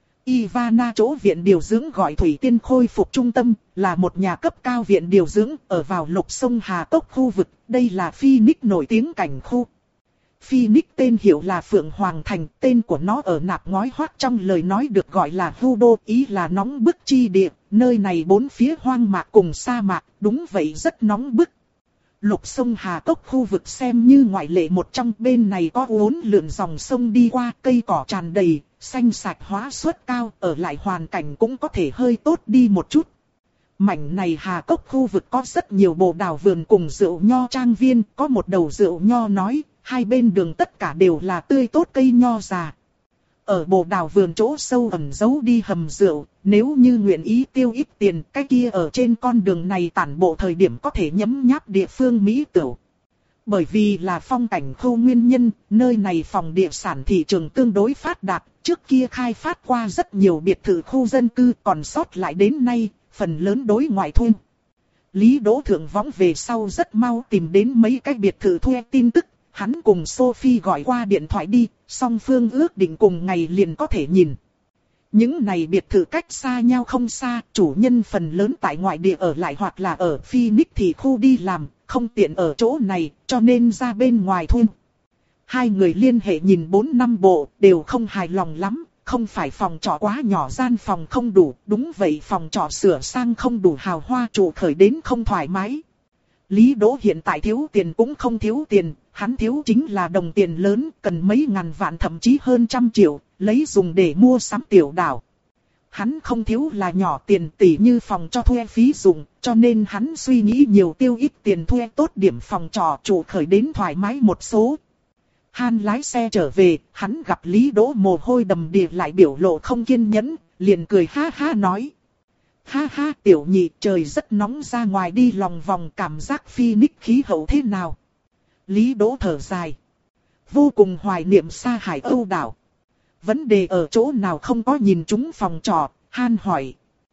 Ivana chỗ viện điều dưỡng gọi Thủy Tiên khôi phục trung tâm, là một nhà cấp cao viện điều dưỡng ở vào lục sông Hà Cốc khu vực, đây là Phoenix nổi tiếng cảnh khu. Phoenix tên hiệu là Phượng Hoàng Thành, tên của nó ở nạp ngói hoác trong lời nói được gọi là Vu Đô, ý là nóng bức chi địa, nơi này bốn phía hoang mạc cùng sa mạc, đúng vậy rất nóng bức. Lục sông Hà Cốc khu vực xem như ngoại lệ một trong, bên này có uốn lượn dòng sông đi qua, cây cỏ tràn đầy, xanh sạch hóa suất cao, ở lại hoàn cảnh cũng có thể hơi tốt đi một chút. Mảnh này Hà Cốc khu vực có rất nhiều bồ đào vườn cùng rượu nho trang viên, có một đầu rượu nho nói, hai bên đường tất cả đều là tươi tốt cây nho già. Ở bồ đào vườn chỗ sâu ẩn giấu đi hầm rượu, nếu như nguyện ý tiêu ít tiền, cái kia ở trên con đường này tản bộ thời điểm có thể nhấm nháp địa phương mỹ tửu. Bởi vì là phong cảnh khu nguyên nhân, nơi này phòng địa sản thị trường tương đối phát đạt, trước kia khai phát qua rất nhiều biệt thự khu dân cư, còn sót lại đến nay, phần lớn đối ngoại thuê. Lý Đỗ thượng võng về sau rất mau tìm đến mấy cái biệt thự thuê tin tức, hắn cùng Sophie gọi qua điện thoại đi, song phương ước định cùng ngày liền có thể nhìn. Những này biệt thự cách xa nhau không xa, chủ nhân phần lớn tại ngoại địa ở lại hoặc là ở Phoenix thì khu đi làm, không tiện ở chỗ này, cho nên ra bên ngoài thuê. Hai người liên hệ nhìn bốn năm bộ, đều không hài lòng lắm, không phải phòng trọ quá nhỏ gian phòng không đủ, đúng vậy phòng trọ sửa sang không đủ hào hoa trụ khởi đến không thoải mái. Lý Đỗ hiện tại thiếu tiền cũng không thiếu tiền, hắn thiếu chính là đồng tiền lớn, cần mấy ngàn vạn thậm chí hơn trăm triệu, lấy dùng để mua sắm tiểu đảo. Hắn không thiếu là nhỏ tiền tỷ như phòng cho thuê phí dùng, cho nên hắn suy nghĩ nhiều tiêu ít tiền thuê tốt điểm phòng trọ trụ khởi đến thoải mái một số. Han lái xe trở về, hắn gặp Lý Đỗ mồ hôi đầm đìa lại biểu lộ không kiên nhẫn, liền cười ha ha nói. Ha ha tiểu nhị, trời rất nóng, ra ngoài đi lòng vòng cảm giác Phoenix khí hậu thế nào? Lý Đỗ thở dài. Vô cùng hoài niệm Sa Hải Âu đảo. Vấn đề ở chỗ nào không có nhìn chúng phòng trọ, Han hỏi.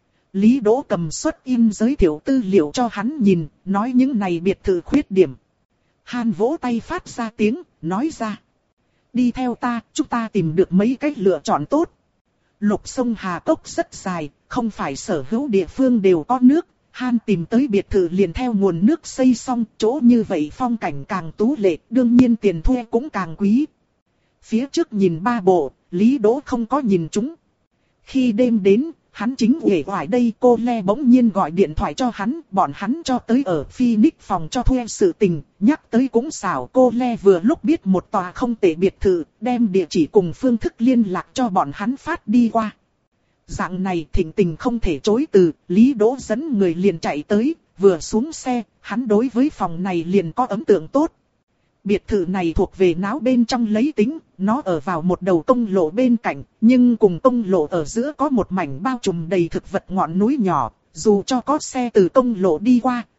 Lý Đỗ cầm xuất in giới thiệu tư liệu cho hắn nhìn, nói những này biệt thự khuyết điểm. Han vỗ tay phát ra tiếng, nói ra. Đi theo ta, chúng ta tìm được mấy cách lựa chọn tốt. Lục sông Hà Cốc rất dài, không phải sở hữu địa phương đều có nước. Han tìm tới biệt thự liền theo nguồn nước xây xong, chỗ như vậy phong cảnh càng tú lệ, đương nhiên tiền thuê cũng càng quý. Phía trước nhìn ba bộ, Lý Đỗ không có nhìn chúng. Khi đêm đến, hắn chính uể oải đây, cô Le bỗng nhiên gọi điện thoại cho hắn, bọn hắn cho tới ở Phoenix phòng cho thuê sự tình, nhắc tới cũng xảo. Cô Le vừa lúc biết một tòa không tệ biệt thự, đem địa chỉ cùng phương thức liên lạc cho bọn hắn phát đi qua. Dạng này thỉnh tình không thể chối từ, Lý Đỗ dẫn người liền chạy tới, vừa xuống xe, hắn đối với phòng này liền có ấn tượng tốt. Biệt thự này thuộc về náo bên trong lấy tính, nó ở vào một đầu công lộ bên cạnh, nhưng cùng công lộ ở giữa có một mảnh bao trùm đầy thực vật ngọn núi nhỏ, dù cho có xe từ công lộ đi qua,